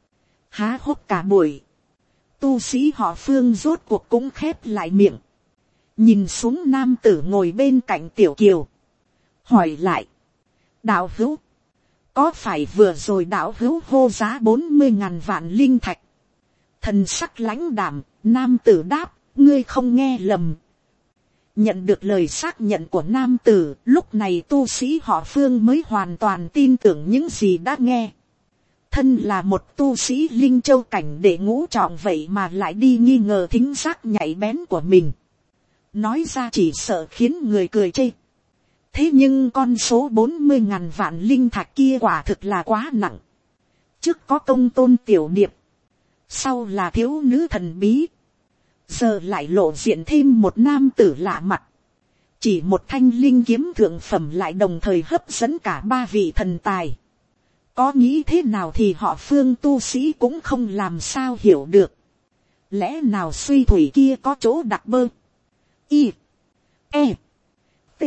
Há hốc cả buổi, tu sĩ họ Phương rốt cuộc cũng khép lại miệng, nhìn xuống nam tử ngồi bên cạnh Tiểu Kiều, hỏi lại. Đạo hữu, có phải vừa rồi đạo hữu hô giá bốn mươi ngàn vạn linh thạch? Thần sắc lãnh đạm, nam tử đáp, ngươi không nghe lầm. Nhận được lời xác nhận của nam tử, lúc này tu sĩ họ Phương mới hoàn toàn tin tưởng những gì đã nghe. Thân là một tu sĩ linh châu cảnh đệ ngũ trọng vậy mà lại đi nghi ngờ thính giác nhạy bén của mình. Nói ra chỉ sợ khiến người cười chê. Thế nhưng con số bốn mươi ngàn vạn linh thạch kia quả thực là quá nặng. Trước có Công Tôn Tiểu Điệp, sau là thiếu nữ thần bí, giờ lại lộ diện thêm một nam tử lạ mặt. Chỉ một thanh linh kiếm thượng phẩm lại đồng thời hấp dẫn cả ba vị thần tài. Có nghĩ thế nào thì họ Phương tu sĩ cũng không làm sao hiểu được. Lẽ nào suy thủy kia có chỗ đặc bơ? Y. E. T.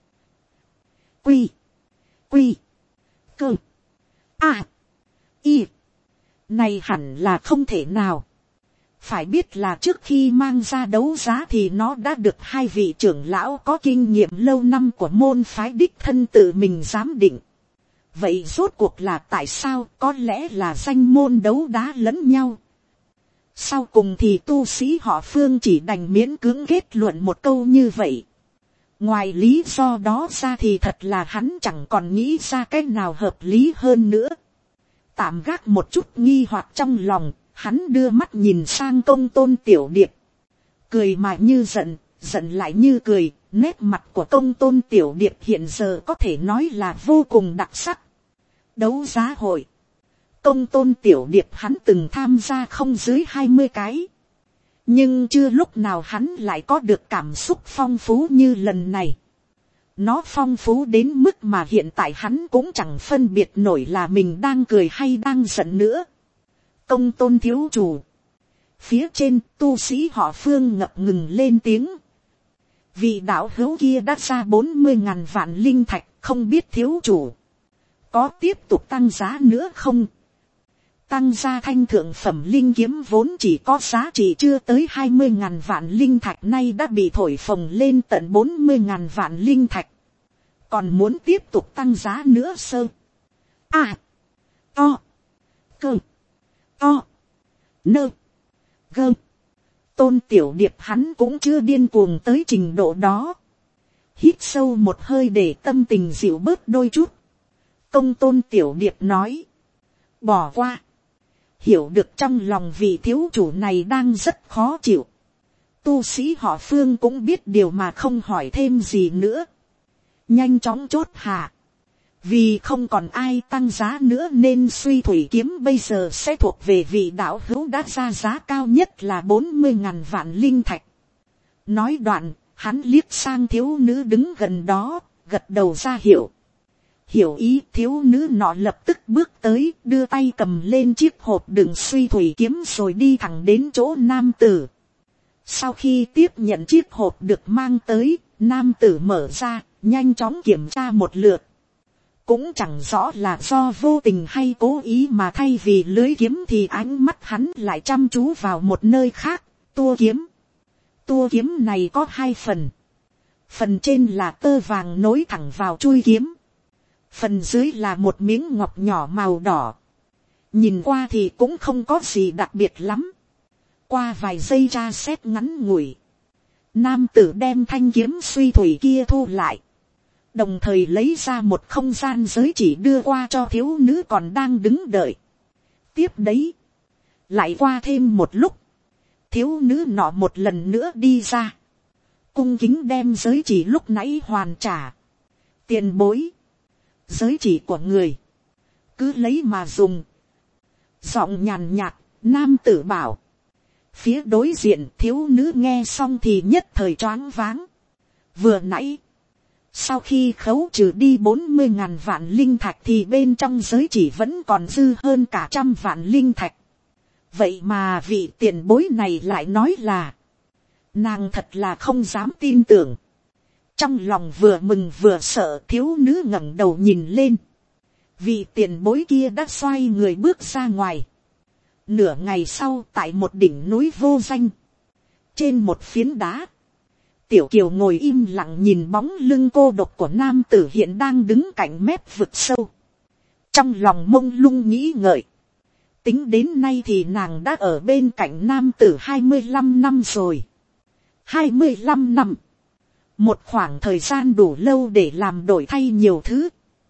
Quy. Quy. Cơ. A. Y. Này hẳn là không thể nào. Phải biết là trước khi mang ra đấu giá thì nó đã được hai vị trưởng lão có kinh nghiệm lâu năm của môn phái đích thân tự mình giám định. Vậy rốt cuộc là tại sao? Có lẽ là danh môn đấu đá lẫn nhau. Sau cùng thì tu sĩ họ Phương chỉ đành miễn cưỡng kết luận một câu như vậy. Ngoài lý do đó ra thì thật là hắn chẳng còn nghĩ ra cách nào hợp lý hơn nữa. Tạm gác một chút nghi hoặc trong lòng, hắn đưa mắt nhìn sang Công Tôn Tiểu Điệp. Cười mà như giận, giận lại như cười, nét mặt của Công Tôn Tiểu Điệp hiện giờ có thể nói là vô cùng đặc sắc. Đấu giá hội. Công tôn tiểu điệp hắn từng tham gia không dưới hai mươi cái. Nhưng chưa lúc nào hắn lại có được cảm xúc phong phú như lần này. Nó phong phú đến mức mà hiện tại hắn cũng chẳng phân biệt nổi là mình đang cười hay đang giận nữa. Công tôn thiếu chủ. Phía trên tu sĩ họ Phương ngập ngừng lên tiếng. Vị đạo hữu kia đã ra bốn mươi ngàn vạn linh thạch, không biết thiếu chủ có tiếp tục tăng giá nữa không? Tăng gia thanh thượng phẩm linh kiếm vốn chỉ có giá trị chưa tới hai mươi ngàn vạn linh thạch, nay đã bị thổi phồng lên tận bốn mươi ngàn vạn linh thạch. Còn muốn tiếp tục tăng giá nữa sơ. À. To. Cơ. To. Nơ. Gơ. Tôn tiểu điệp hắn cũng chưa điên cuồng tới trình độ đó. Hít sâu một hơi để tâm tình dịu bớt đôi chút. Công tôn tiểu điệp nói. Bỏ qua. Hiểu được trong lòng vị thiếu chủ này đang rất khó chịu. Tu sĩ họ Phương cũng biết điều mà không hỏi thêm gì nữa. Nhanh chóng chốt hạ. Vì không còn ai tăng giá nữa nên suy thủy kiếm bây giờ sẽ thuộc về vị đạo hữu đã ra giá cao nhất là bốn mươi ngàn vạn linh thạch. Nói đoạn, hắn liếc sang thiếu nữ đứng gần đó, gật đầu ra hiệu. Hiểu ý, thiếu nữ nọ lập tức bước tới, đưa tay cầm lên chiếc hộp đựng suy thủy kiếm rồi đi thẳng đến chỗ nam tử. Sau khi tiếp nhận chiếc hộp được mang tới, nam tử mở ra, nhanh chóng kiểm tra một lượt. Cũng chẳng rõ là do vô tình hay cố ý mà thay vì lưới kiếm thì ánh mắt hắn lại chăm chú vào một nơi khác, tua kiếm. Tua kiếm này có hai phần. Phần trên là tơ vàng nối thẳng vào chuôi kiếm. Phần dưới là một miếng ngọc nhỏ màu đỏ. Nhìn qua thì cũng không có gì đặc biệt lắm. Qua vài giây tra xét ngắn ngủi, nam tử đem thanh kiếm suy thủy kia thu lại. Đồng thời lấy ra một không gian giới chỉ đưa qua cho thiếu nữ còn đang đứng đợi. Tiếp đấy. Lại qua thêm một lúc. Thiếu nữ nọ một lần nữa đi ra. Cung kính đem giới chỉ lúc nãy hoàn trả. Tiền bối. Giới chỉ của người. Cứ lấy mà dùng. Giọng nhàn nhạt, nam tử bảo. Phía đối diện thiếu nữ nghe xong thì nhất thời choáng váng. Vừa nãy. Sau khi khấu trừ đi bốn mươi ngàn vạn linh thạch thì bên trong giới chỉ vẫn còn dư hơn cả trăm vạn linh thạch. Vậy mà vị tiền bối này lại nói là. Nàng thật là không dám tin tưởng. Trong lòng vừa mừng vừa sợ, thiếu nữ ngẩng đầu nhìn lên. Vị tiền bối kia đã xoay người bước ra ngoài. Nửa ngày sau tại một đỉnh núi vô danh. Trên một phiến đá. Tiểu Kiều ngồi im lặng nhìn bóng lưng cô độc của nam tử hiện đang đứng cạnh mép vực sâu. Trong lòng mông lung nghĩ ngợi. Tính đến nay thì nàng đã ở bên cạnh nam tử hai mươi lăm năm rồi. hai mươi lăm năm. Một khoảng thời gian đủ lâu để làm đổi thay nhiều thứ.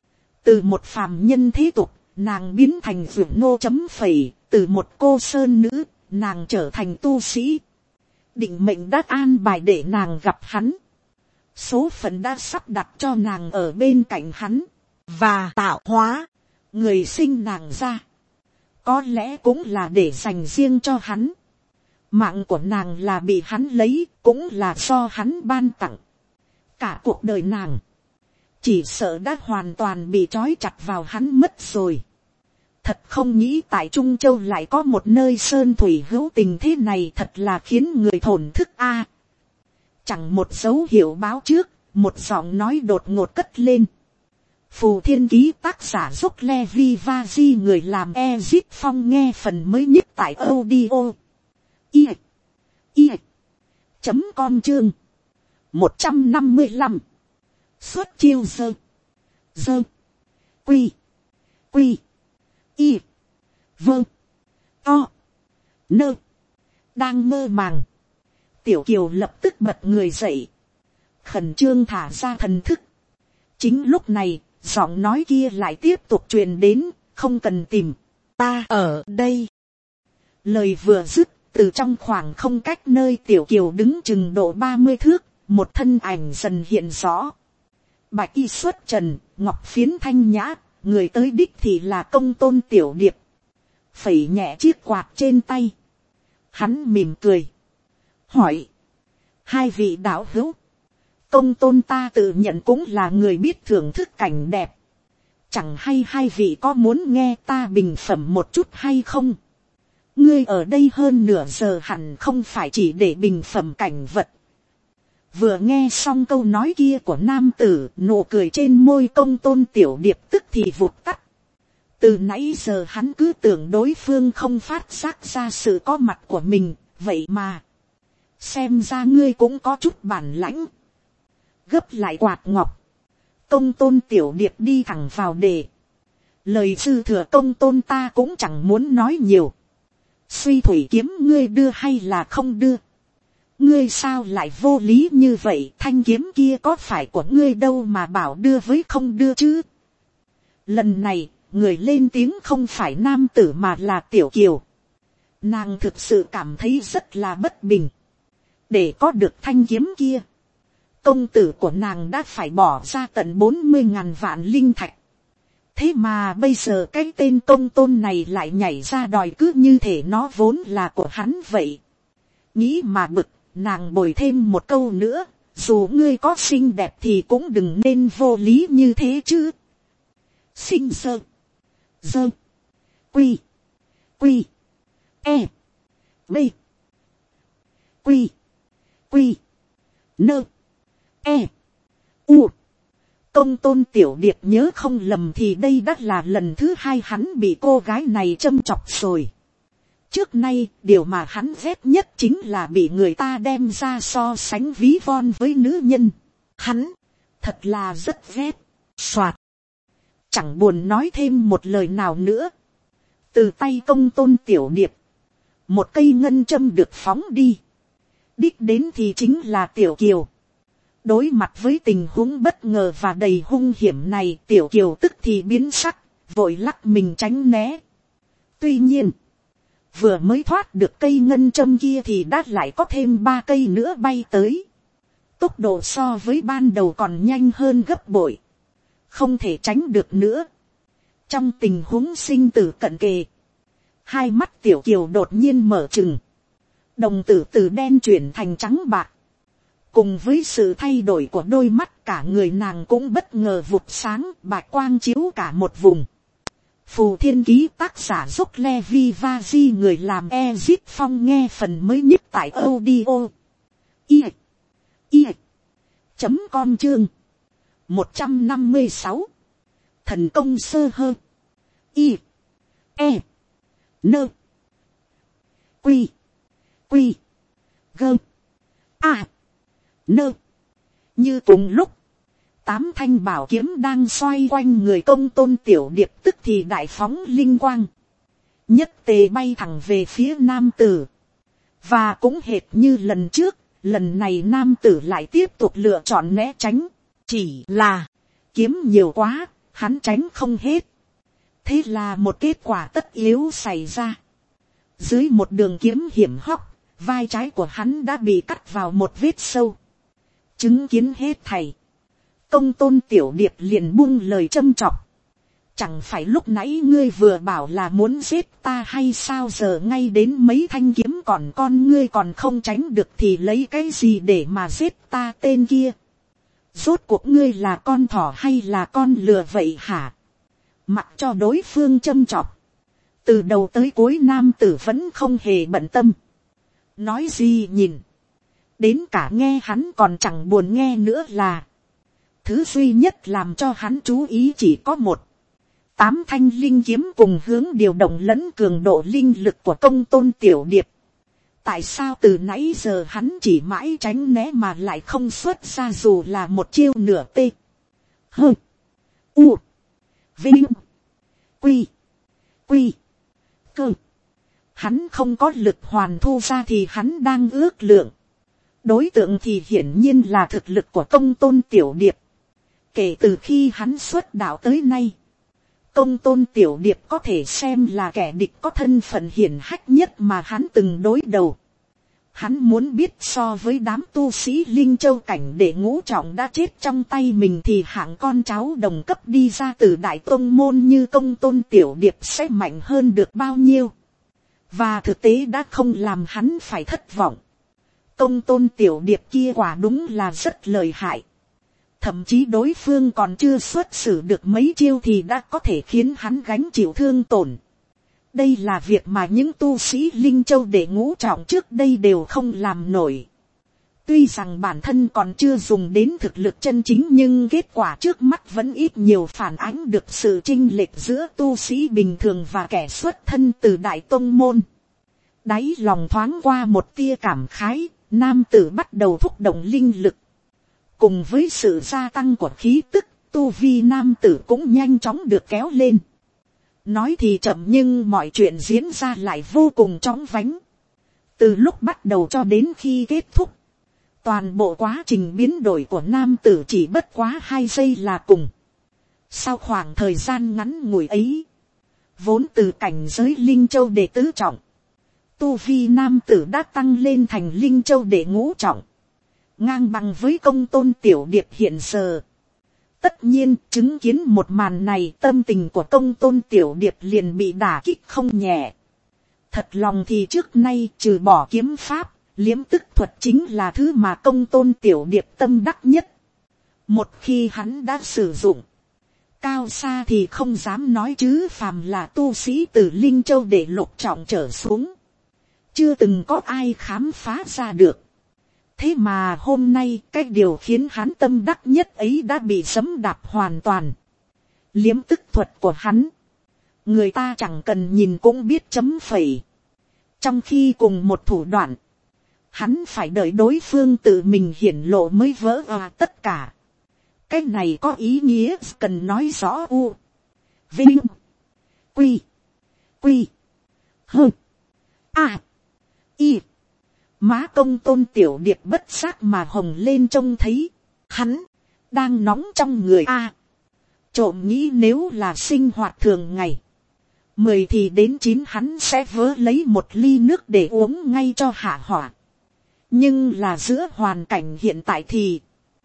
Từ một phàm nhân thế tục, nàng biến thành vượng nô chấm phẩy. Từ một cô sơn nữ, nàng trở thành tu sĩ. Định mệnh đã an bài để nàng gặp hắn. Số phận đã sắp đặt cho nàng ở bên cạnh hắn. Và tạo hóa, người sinh nàng ra. Có lẽ cũng là để dành riêng cho hắn. Mạng của nàng là bị hắn lấy, cũng là do hắn ban tặng. Cả cuộc đời nàng, chỉ sợ đã hoàn toàn bị trói chặt vào hắn mất rồi. Thật không nghĩ tại Trung Châu lại có một nơi sơn thủy hữu tình thế này, thật là khiến người thổn thức a. Chẳng một dấu hiệu báo trước, một giọng nói đột ngột cất lên. Phù Thiên Ký tác giả Dốc Le Vi Va Di người làm Ezip Phong nghe phần mới nhất tại audio. I. I. Chấm com chương. một trăm năm mươi lăm. Xuất chiêu dơ. Dơ. Quy. Quy. Y. Vơ. To. Nơ. Đang mơ màng. Tiểu Kiều lập tức bật người dậy. Khẩn trương thả ra thần thức. Chính lúc này, giọng nói kia lại tiếp tục truyền đến, không cần tìm. Ta ở đây. Lời vừa dứt, từ trong khoảng không cách nơi Tiểu Kiều đứng chừng độ ba mươi thước, một thân ảnh dần hiện rõ. Bạch y xuất trần, ngọc phiến thanh nhã, người tới đích thì là Công tôn Tiểu Điệp. phẩy nhẹ chiếc quạt trên tay, hắn mỉm cười, hỏi, hai vị đạo hữu, công tôn ta tự nhận cũng là người biết thưởng thức cảnh đẹp, chẳng hay hai vị có muốn nghe ta bình phẩm một chút hay không? Ngươi ở đây hơn nửa giờ hẳn không phải chỉ để bình phẩm cảnh vật. Vừa nghe xong câu nói kia của nam tử, nụ cười trên môi công tôn tiểu điệp tức thì vụt tắt. Từ nãy giờ hắn cứ tưởng đối phương không phát giác ra sự có mặt của mình, vậy mà. Xem ra ngươi cũng có chút bản lãnh. Gấp lại quạt ngọc. Công tôn tiểu điệp đi thẳng vào đề. Lời sư thừa công tôn ta cũng chẳng muốn nói nhiều. Suy thủy kiếm ngươi đưa hay là không đưa? Ngươi sao lại vô lý như vậy? Thanh kiếm kia có phải của ngươi đâu mà bảo đưa với không đưa chứ? Lần này, người lên tiếng không phải nam tử mà là tiểu kiều. Nàng thực sự cảm thấy rất là bất bình. Để có được thanh kiếm kia, công tử của nàng đã phải bỏ ra tận bốn mươi ngàn vạn linh thạch. Thế mà bây giờ cái tên công tôn này lại nhảy ra đòi cứ như thể nó vốn là của hắn vậy. Nghĩ mà bực, nàng bồi thêm một câu nữa, dù ngươi có xinh đẹp thì cũng đừng nên vô lý như thế chứ. Xinh sơ, dơ, quy, quy, e, b, quy, quy, nơ, e, u. Công tôn tiểu điệp nhớ không lầm thì đây đã là lần thứ hai hắn bị cô gái này châm chọc rồi. Trước nay, điều mà hắn ghét nhất chính là bị người ta đem ra so sánh ví von với nữ nhân. Hắn, thật là rất ghét. Soạt. Chẳng buồn nói thêm một lời nào nữa. Từ tay công tôn tiểu điệp, một cây ngân châm được phóng đi. Đích đến thì chính là tiểu kiều. Đối mặt với tình huống bất ngờ và đầy hung hiểm này, tiểu kiều tức thì biến sắc, vội lắc mình tránh né. Tuy nhiên, vừa mới thoát được cây ngân châm kia thì đã lại có thêm ba cây nữa bay tới. Tốc độ so với ban đầu còn nhanh hơn gấp bội. Không thể tránh được nữa. Trong tình huống sinh tử cận kề, hai mắt tiểu kiều đột nhiên mở trừng. Đồng tử từ đen chuyển thành trắng bạc. Cùng với sự thay đổi của đôi mắt, cả người nàng cũng bất ngờ vụt sáng, bạch quang chiếu cả một vùng. Phù Thiên Ký tác giả Dốc Levi Vaji, người làm Ezip Phong, nghe phần mới nhất tại audio i i chấm com chương một trăm năm mươi sáu. Thần công sơ hơ i e nơ quy quy gơ a nơ. Như cùng lúc, tám thanh bảo kiếm đang xoay quanh người công tôn tiểu điệp tức thì đại phóng linh quang. Nhất tề bay thẳng về phía nam tử. Và cũng hệt như lần trước, lần này nam tử lại tiếp tục lựa chọn né tránh. Chỉ là, kiếm nhiều quá, hắn tránh không hết. Thế là một kết quả tất yếu xảy ra. Dưới một đường kiếm hiểm hóc, vai trái của hắn đã bị cắt vào một vết sâu. Chứng kiến hết thầy, công tôn tiểu điệp liền buông lời châm chọc. Chẳng phải lúc nãy ngươi vừa bảo là muốn giết ta hay sao, giờ ngay đến mấy thanh kiếm còn con ngươi còn không tránh được thì lấy cái gì để mà giết ta tên kia. Rốt cuộc ngươi là con thỏ hay là con lừa vậy hả? Mặc cho đối phương châm chọc, từ đầu tới cuối nam tử vẫn không hề bận tâm. Nói gì nhìn. Đến cả nghe hắn còn chẳng buồn nghe nữa là. Thứ duy nhất làm cho hắn chú ý chỉ có một. Tám thanh linh kiếm cùng hướng điều động lẫn cường độ linh lực của công tôn tiểu điệp. Tại sao từ nãy giờ hắn chỉ mãi tránh né mà lại không xuất ra dù là một chiêu nửa tê. Hơ. U. Vinh. Quy. Quy. Cơ. Hắn không có lực hoàn thu ra thì hắn đang ước lượng. Đối tượng thì hiển nhiên là thực lực của công tôn tiểu điệp. Kể từ khi hắn xuất đạo tới nay, công tôn tiểu điệp có thể xem là kẻ địch có thân phận hiển hách nhất mà hắn từng đối đầu. Hắn muốn biết so với đám tu sĩ Linh Châu cảnh để ngũ trọng đã chết trong tay mình thì hạng con cháu đồng cấp đi ra từ đại tông môn như Công Tôn Tiểu Điệp sẽ mạnh hơn được bao nhiêu. Và thực tế đã không làm hắn phải thất vọng. Công Tôn Tiểu Điệp kia quả đúng là rất lợi hại. Thậm chí đối phương còn chưa xuất xử được mấy chiêu thì đã có thể khiến hắn gánh chịu thương tổn. Đây là việc mà những tu sĩ Linh Châu để ngũ trọng trước đây đều không làm nổi. Tuy rằng bản thân còn chưa dùng đến thực lực chân chính nhưng kết quả trước mắt vẫn ít nhiều phản ánh được sự chênh lệch giữa tu sĩ bình thường và kẻ xuất thân từ đại tông môn. Đáy lòng thoáng qua một tia cảm khái, nam tử bắt đầu thúc động linh lực. Cùng với sự gia tăng của khí tức, tu vi nam tử cũng nhanh chóng được kéo lên. Nói thì chậm nhưng mọi chuyện diễn ra lại vô cùng chóng vánh. Từ lúc bắt đầu cho đến khi kết thúc, toàn bộ quá trình biến đổi của nam tử chỉ bất quá hai giây là cùng. Sau khoảng thời gian ngắn ngủi ấy, vốn từ cảnh giới Linh Châu đệ tứ trọng, tu vi nam tử đã tăng lên thành Linh Châu đệ ngũ trọng, ngang bằng với Công Tôn Tiểu Điệp hiện giờ. Tất nhiên, chứng kiến một màn này, tâm tình của Công Tôn Tiểu Điệp liền bị đả kích không nhẹ. Thật lòng thì trước nay trừ bỏ kiếm pháp, liếm tức thuật chính là thứ mà Công Tôn Tiểu Điệp tâm đắc nhất. Một khi hắn đã sử dụng, cao xa thì không dám nói chứ phàm là tu sĩ từ Linh Châu để lục trọng trở xuống. Chưa từng có ai khám phá ra được. Thế mà hôm nay cái điều khiến hắn tâm đắc nhất ấy đã bị giẫm đạp hoàn toàn. Liếm tức thuật của hắn, người ta chẳng cần nhìn cũng biết chấm phẩy. Trong khi cùng một thủ đoạn, hắn phải đợi đối phương tự mình hiển lộ mới vỡ òa tất cả. Cái này có ý nghĩa cần nói rõ u, vinh, quy, quy, hơ, a, y. Má Công Tôn Tiểu Điệp bất giác mà hồng lên trông thấy, hắn đang nóng trong người a. Trộm nghĩ nếu là sinh hoạt thường ngày, mười thì đến chín hắn sẽ vớ lấy một ly nước để uống ngay cho hạ hỏa. Nhưng là giữa hoàn cảnh hiện tại thì,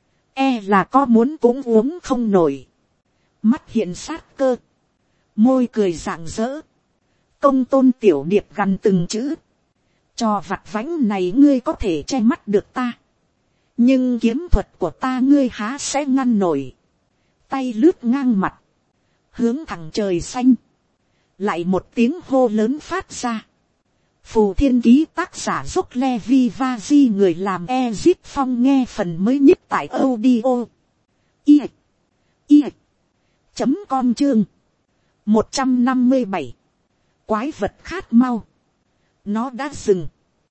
e là có muốn cũng uống không nổi. Mắt hiện sát cơ, môi cười rạng rỡ. Công Tôn Tiểu Điệp gằn từng chữ. Trò vặt vãnh này ngươi có thể che mắt được ta, nhưng kiếm thuật của ta ngươi há sẽ ngăn nổi. Tay lướt ngang mặt, hướng thẳng trời xanh. Lại một tiếng hô lớn phát ra. Phù Thiên Ký tác giả Dốc Levi Vazi, người làm Ezip Phong nghe phần mới nhất tại audio i i chấm com chương một trăm năm mươi bảy. Quái vật khát mau. Nó đã dừng,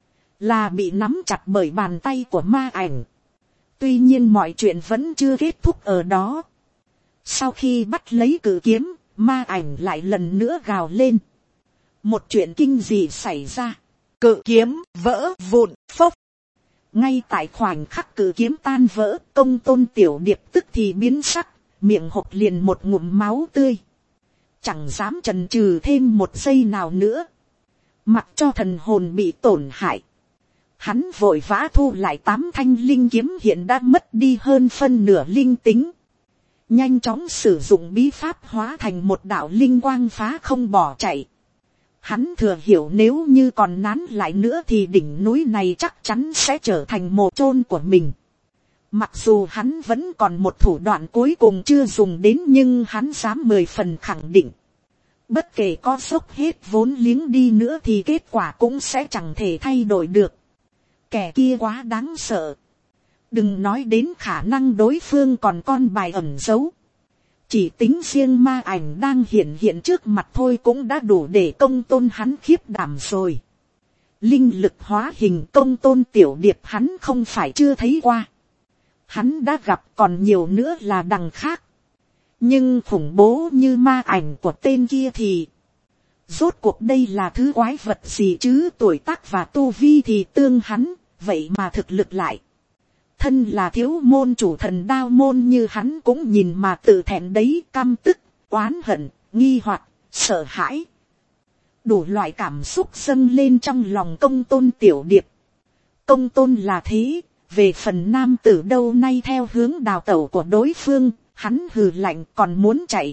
là bị nắm chặt bởi bàn tay của ma ảnh. Tuy nhiên mọi chuyện vẫn chưa kết thúc ở đó. Sau khi bắt lấy cự kiếm, ma ảnh lại lần nữa gào lên. Một chuyện kinh dị xảy ra. Cự kiếm vỡ vụn phốc. Ngay tại khoảnh khắc cự kiếm tan vỡ, Công Tôn Tiểu Điệp tức thì biến sắc, miệng hộc liền một ngụm máu tươi. Chẳng dám chần chừ thêm một giây nào nữa. Mặc cho thần hồn bị tổn hại, hắn vội vã thu lại tám thanh linh kiếm hiện đã mất đi hơn phân nửa linh tính. Nhanh chóng sử dụng bí pháp hóa thành một đạo linh quang phá không bỏ chạy. Hắn thừa hiểu nếu như còn nán lại nữa thì đỉnh núi này chắc chắn sẽ trở thành mồ chôn của mình. Mặc dù hắn vẫn còn một thủ đoạn cuối cùng chưa dùng đến nhưng hắn dám mười phần khẳng định. Bất kể có dốc hết vốn liếng đi nữa thì kết quả cũng sẽ chẳng thể thay đổi được. Kẻ kia quá đáng sợ. Đừng nói đến khả năng đối phương còn con bài ẩn giấu. Chỉ tính riêng ma ảnh đang hiện hiện trước mặt thôi cũng đã đủ để Công Tôn hắn khiếp đảm rồi. Linh lực hóa hình Công Tôn Tiểu Điệp hắn không phải chưa thấy qua. Hắn đã gặp còn nhiều nữa là đằng khác. Nhưng khủng bố như ma ảnh của tên kia thì, rốt cuộc đây là thứ quái vật gì chứ? Tuổi tác và tu vi thì tương hắn, vậy mà thực lực lại. Thân là thiếu môn chủ thần đao môn như hắn cũng nhìn mà tự thẹn đấy, căm tức, oán hận, nghi hoặc, sợ hãi. Đủ loại cảm xúc dâng lên trong lòng Công Tôn Tiểu Điệp. công tôn là thế, về phần nam tử đâu nay theo hướng đào tẩu của đối phương, hắn hừ lạnh còn muốn chạy.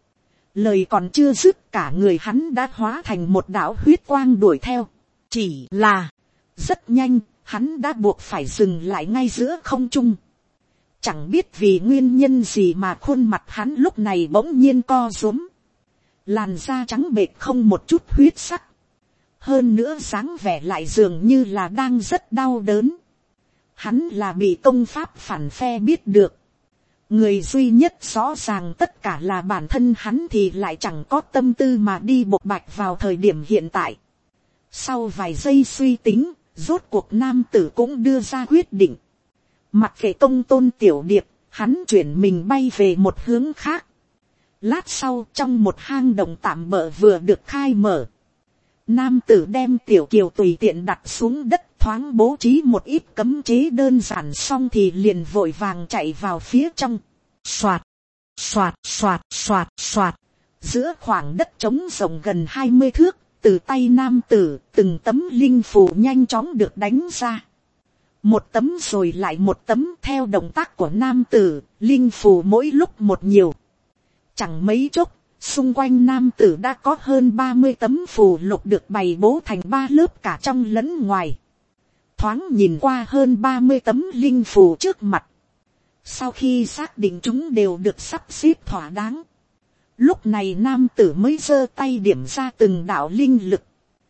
Lời còn chưa dứt, cả người hắn đã hóa thành một đạo huyết quang đuổi theo. Chỉ là, rất nhanh, hắn đã buộc phải dừng lại ngay giữa không trung. Chẳng biết vì nguyên nhân gì mà khuôn mặt hắn lúc này bỗng nhiên co rúm. Làn da trắng bệch không một chút huyết sắc. Hơn nữa dáng vẻ lại dường như là đang rất đau đớn. Hắn là bị công pháp phản phe biết được. Người duy nhất rõ ràng tất cả là bản thân hắn thì lại chẳng có tâm tư mà đi bộc bạch vào thời điểm hiện tại. Sau vài giây suy tính, rốt cuộc nam tử cũng đưa ra quyết định. Mặc kệ công tôn tiểu điệp, hắn chuyển mình bay về một hướng khác. Lát sau trong một hang động tạm bợ vừa được khai mở. Nam tử đem tiểu kiều tùy tiện đặt xuống đất, thoáng bố trí một ít cấm chế đơn giản xong thì liền vội vàng chạy vào phía trong. Xoạt, xoạt, xoạt, xoạt, xoạt. Giữa khoảng đất trống rộng gần hai mươi thước, từ tay nam tử, từng tấm linh phù nhanh chóng được đánh ra. Một tấm rồi lại một tấm, theo động tác của nam tử, linh phù mỗi lúc một nhiều. Chẳng mấy chốc, xung quanh nam tử đã có hơn ba mươi tấm phù lục được bày bố thành ba lớp cả trong lẫn ngoài. Thoáng nhìn qua hơn ba mươi tấm linh phù trước mặt. Sau khi xác định chúng đều được sắp xếp thỏa đáng. Lúc này nam tử mới giơ tay điểm ra từng đạo linh lực.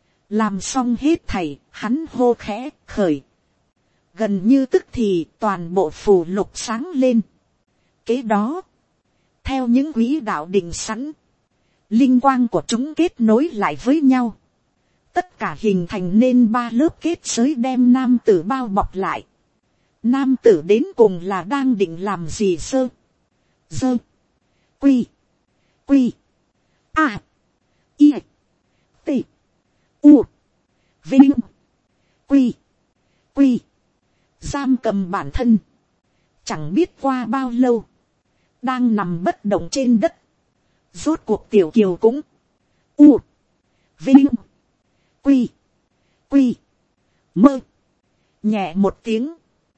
Làm xong hết thảy, hắn hô khẽ, khởi. Gần như tức thì toàn bộ phù lục sáng lên. Kế đó, theo những quỹ đạo định sẵn, linh quang của chúng kết nối lại với nhau. Tất cả hình thành nên ba lớp kết giới đem nam tử bao bọc lại. Nam tử đến cùng là đang định làm gì sơ? Dơ. Quy. Quy. A. I. T. U. Vinh. Quy. Quy. Giam cầm bản thân. Chẳng biết qua bao lâu. Đang nằm bất động trên đất. Rốt cuộc tiểu kiều cũng. U. Vinh. Quy. Quy. Mơ. Nhẹ một tiếng.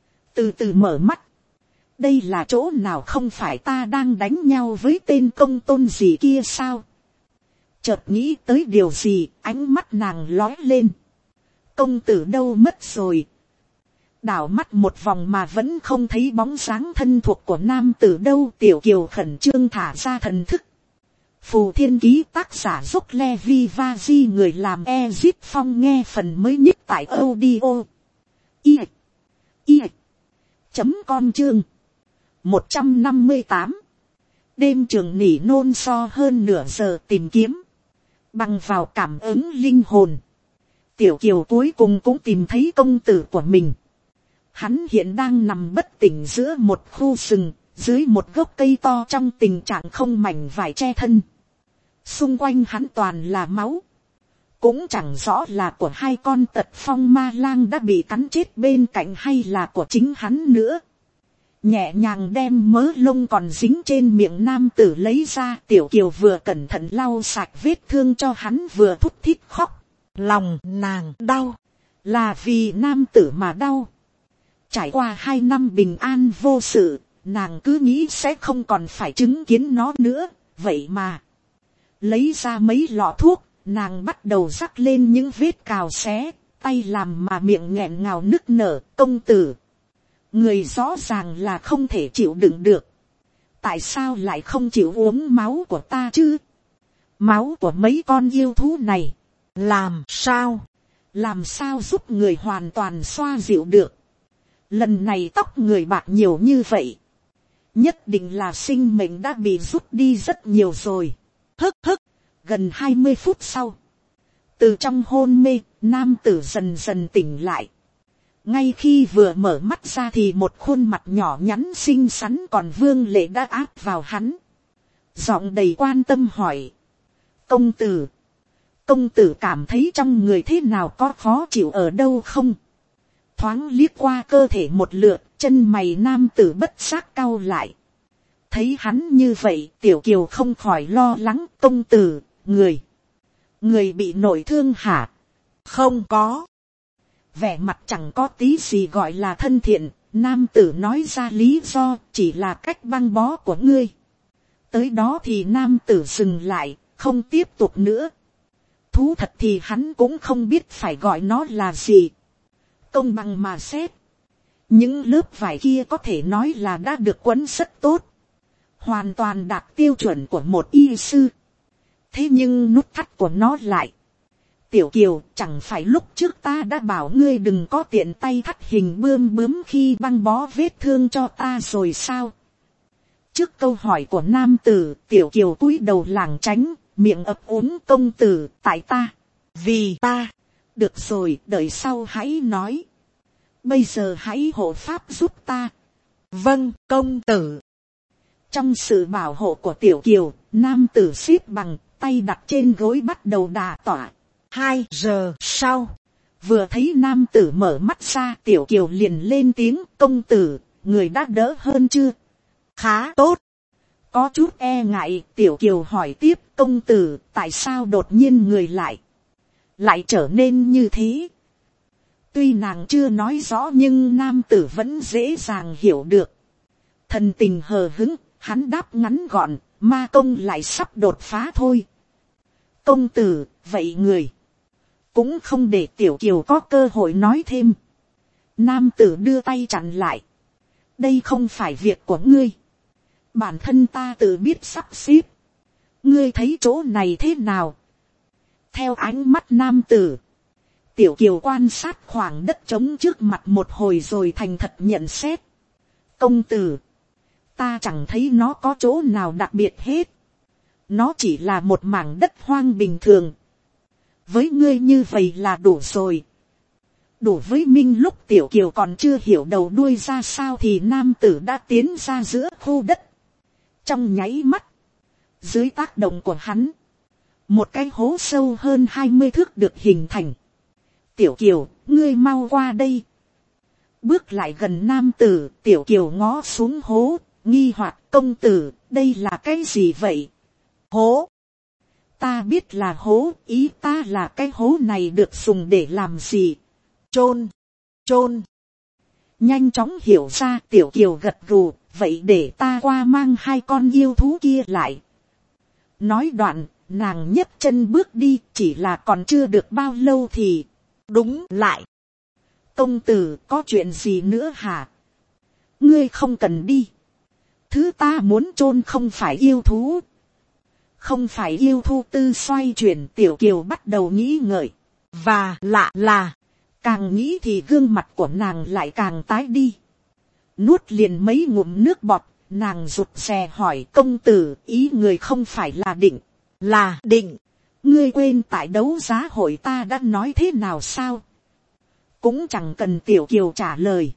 Từ từ mở mắt. Đây là chỗ nào, không phải ta đang đánh nhau với tên công tôn gì kia sao? Chợt nghĩ tới điều gì, ánh mắt nàng lói lên. Công tử đâu mất rồi? Đảo mắt một vòng mà vẫn không thấy bóng dáng thân thuộc của nam tử đâu. Tiểu kiều khẩn trương thả ra thần thức. Phù Thiên Ký tác giả Dốc Levi Vaji, người làm Ezip Phong, nghe phần mới nhất tại audio i i chấm com chương một trăm năm mươi tám. Đêm trường nỉ nôn so hơn nửa giờ tìm kiếm. Bằng vào cảm ứng linh hồn, tiểu kiều cuối cùng cũng tìm thấy công tử của mình. Hắn hiện đang nằm bất tỉnh giữa một khu rừng, dưới một gốc cây to trong tình trạng không mảnh vải che thân. Xung quanh hắn toàn là máu. Cũng chẳng rõ là của hai con tật phong ma lang đã bị cắn chết bên cạnh hay là của chính hắn nữa. Nhẹ nhàng đem mớ lông còn dính trên miệng nam tử lấy ra. Tiểu kiều vừa cẩn thận lau sạch vết thương cho hắn vừa thút thít khóc. Lòng nàng đau. Là vì nam tử mà đau. Trải qua hai năm bình an vô sự, nàng cứ nghĩ sẽ không còn phải chứng kiến nó nữa. Vậy mà, lấy ra mấy lọ thuốc, nàng bắt đầu rắc lên những vết cào xé, tay làm mà miệng nghẹn ngào nức nở. Công tử, người rõ ràng là không thể chịu đựng được. Tại sao lại không chịu uống máu của ta chứ? Máu của mấy con yêu thú này, làm sao, làm sao giúp người hoàn toàn xoa dịu được? Lần này tóc người bạc nhiều như vậy, nhất định là sinh mệnh đã bị rút đi rất nhiều rồi. Hức hức, gần hai mươi phút sau, từ trong hôn mê, nam tử dần dần tỉnh lại. Ngay khi vừa mở mắt ra thì một khuôn mặt nhỏ nhắn xinh xắn còn vương lệ đã áp vào hắn. Giọng đầy quan tâm hỏi. Công tử, công tử cảm thấy trong người thế nào, có khó chịu ở đâu không? Thoáng liếc qua cơ thể một lượt, chân mày nam tử bất giác cau lại. Thấy hắn như vậy, tiểu kiều không khỏi lo lắng. Công tử, người, người bị nội thương hả? Không có. vẻ mặt chẳng có tí gì gọi là thân thiện. Nam tử nói ra lý do chỉ là cách băng bó của ngươi. Tới đó thì nam tử dừng lại, không tiếp tục nữa. Thú thật thì hắn cũng không biết phải gọi nó là gì. Công bằng mà xét, những lớp vải kia có thể nói là đã được quấn rất tốt, hoàn toàn đạt tiêu chuẩn của một y sư. Thế nhưng nút thắt của nó lại, tiểu kiều, chẳng phải lúc trước ta đã bảo ngươi đừng có tiện tay thắt hình bươm bướm khi băng bó vết thương cho ta rồi sao? Trước câu hỏi của nam tử, tiểu kiều cúi đầu lảng tránh, miệng ấp úng, công tử, tại ta, vì ta, được rồi, đợi sau hãy nói. Bây giờ hãy hộ pháp giúp ta. Vâng, công tử. Trong sự bảo hộ của tiểu kiều, nam tử xếp bằng, tay đặt trên gối bắt đầu đà tỏa. Hai giờ sau, vừa thấy nam tử mở mắt ra, tiểu kiều liền lên tiếng, công tử, người đã đỡ hơn chưa? Khá tốt. Có chút e ngại, tiểu kiều hỏi tiếp, công tử, tại sao đột nhiên người lại, lại trở nên như thế? Tuy nàng chưa nói rõ nhưng nam tử vẫn dễ dàng hiểu được. Thần tình hờ hững, hắn đáp ngắn gọn, ma công lại sắp đột phá thôi. Công tử, vậy người, cũng không để tiểu kiều có cơ hội nói thêm. Nam tử đưa tay chặn lại. Đây không phải việc của ngươi. Bản thân ta tự biết sắp xếp. Ngươi thấy chỗ này thế nào? Theo ánh mắt nam tử, tiểu kiều quan sát khoảng đất trống trước mặt một hồi rồi thành thật nhận xét. Công tử, ta chẳng thấy nó có chỗ nào đặc biệt hết. Nó chỉ là một mảng đất hoang bình thường. Với ngươi như vậy là đủ rồi. Đủ với minh. Lúc tiểu kiều còn chưa hiểu đầu đuôi ra sao thì nam tử đã tiến ra giữa khu đất. Trong nháy mắt, dưới tác động của hắn, một cái hố sâu hơn hai mươi thước được hình thành. Tiểu kiều, ngươi mau qua đây. Bước lại gần nam tử, tiểu kiều ngó xuống hố, nghi hoặc, công tử, đây là cái gì vậy? Hố. Ta biết là hố, ý ta là cái hố này được dùng để làm gì? Chôn, chôn. Nhanh chóng hiểu ra, tiểu kiều gật gù, vậy để ta qua mang hai con yêu thú kia lại. Nói đoạn, nàng nhấc chân bước đi, chỉ là còn chưa được bao lâu thì đúng lại. Công tử, có chuyện gì nữa hả? Ngươi không cần đi. Thứ ta muốn chôn không phải yêu thú. Không phải yêu thú. Tư xoay chuyển, tiểu kiều bắt đầu nghĩ ngợi. Và lạ là, càng nghĩ thì gương mặt của nàng lại càng tái đi. Nuốt liền mấy ngụm nước bọt, nàng rụt rè hỏi, công tử, ý người không phải là Định, là Định. Ngươi quên tại đấu giá hội ta đã nói thế nào sao? Cũng chẳng cần tiểu kiều trả lời.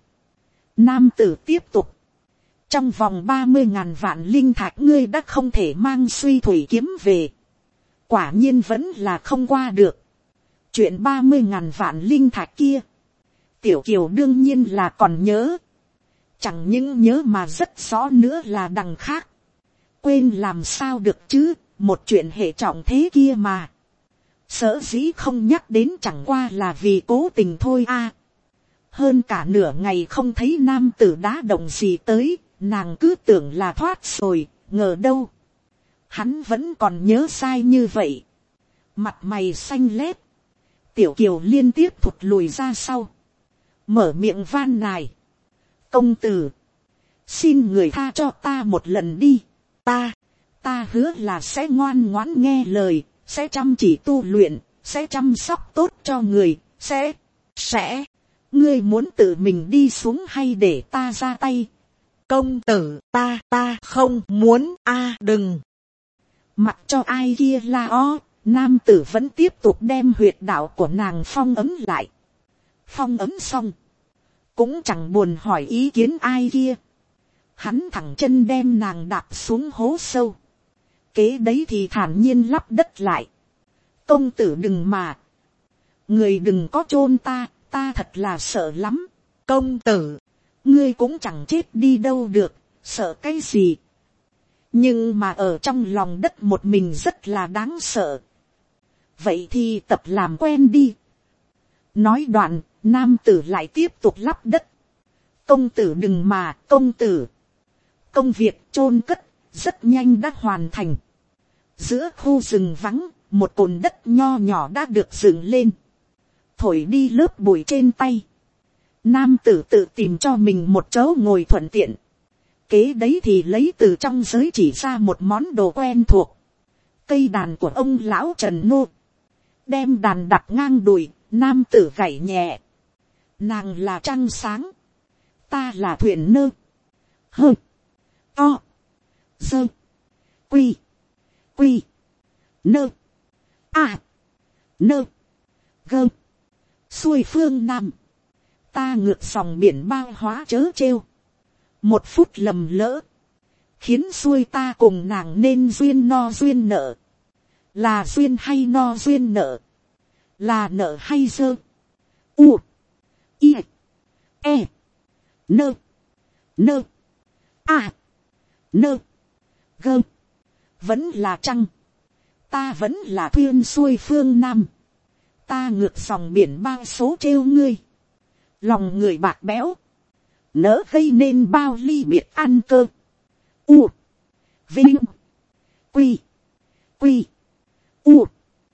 Nam tử tiếp tục. Trong vòng ba mươi ngàn vạn linh thạch ngươi đã không thể mang suy thủy kiếm về. Quả nhiên vẫn là không qua được. Chuyện ba mươi ngàn vạn linh thạch kia, tiểu kiều đương nhiên là còn nhớ. Chẳng những nhớ mà rất rõ nữa là đằng khác. Quên làm sao được chứ, một chuyện hệ trọng thế kia mà. Sở dĩ không nhắc đến chẳng qua là vì cố tình thôi a. Hơn cả nửa ngày không thấy nam tử đá động gì tới, nàng cứ tưởng là thoát rồi, ngờ đâu. Hắn vẫn còn nhớ sai như vậy. Mặt mày xanh lét, tiểu kiều liên tiếp thụt lùi ra sau. Mở miệng van nài. Công tử, xin người tha cho ta một lần đi. Ta, ta hứa là sẽ ngoan ngoãn nghe lời, sẽ chăm chỉ tu luyện, sẽ chăm sóc tốt cho người, sẽ, sẽ, ngươi muốn tự mình đi xuống hay để ta ra tay? Công tử, ta, ta không muốn, a đừng. Mặc cho ai kia la o, nam tử vẫn tiếp tục đem huyệt đạo của nàng phong ấm lại. Phong ấm xong, cũng chẳng buồn hỏi ý kiến ai kia. Hắn thẳng chân đem nàng đạp xuống hố sâu. Kế đấy thì thản nhiên lắp đất lại. Công tử đừng mà. Người đừng có chôn ta, ta thật là sợ lắm. Công tử, ngươi cũng chẳng chết đi đâu được, sợ cái gì. Nhưng mà ở trong lòng đất một mình rất là đáng sợ. Vậy thì tập làm quen đi. Nói đoạn, nam tử lại tiếp tục lắp đất. Công tử đừng mà, công tử. Công việc chôn cất rất nhanh đã hoàn thành. Giữa khu rừng vắng, một cồn đất nho nhỏ đã được dựng lên. Thổi đi lớp bụi trên tay. Nam tử tự tìm cho mình một chỗ ngồi thuận tiện. Kế đấy thì lấy từ trong giới chỉ ra một món đồ quen thuộc. Cây đàn của ông lão Trần Nô. Đem đàn đặt ngang đùi, nam tử gảy nhẹ. Nàng là trăng sáng. Ta là thuyền nơ. Hơ. To. Dơ. Quy. Quy. Nơ. À. Nơ. Gơ. Xuôi phương Nam. Ta ngược dòng biển bao hóa chớ trêu. Một phút lầm lỡ. Khiến xuôi ta cùng nàng nên duyên no duyên nợ. Là duyên hay no duyên nợ. Là nợ hay dơ. U. I. E. Nơ. Nơ. À. Nơ. Gơ. Vẫn là trăng. Ta vẫn là thuyền xuôi phương Nam. Ta ngược dòng biển bao số trêu ngươi. Lòng người bạc béo. Nỡ gây nên bao ly biệt ăn cơ. U. Vinh. Quy. Quy. U.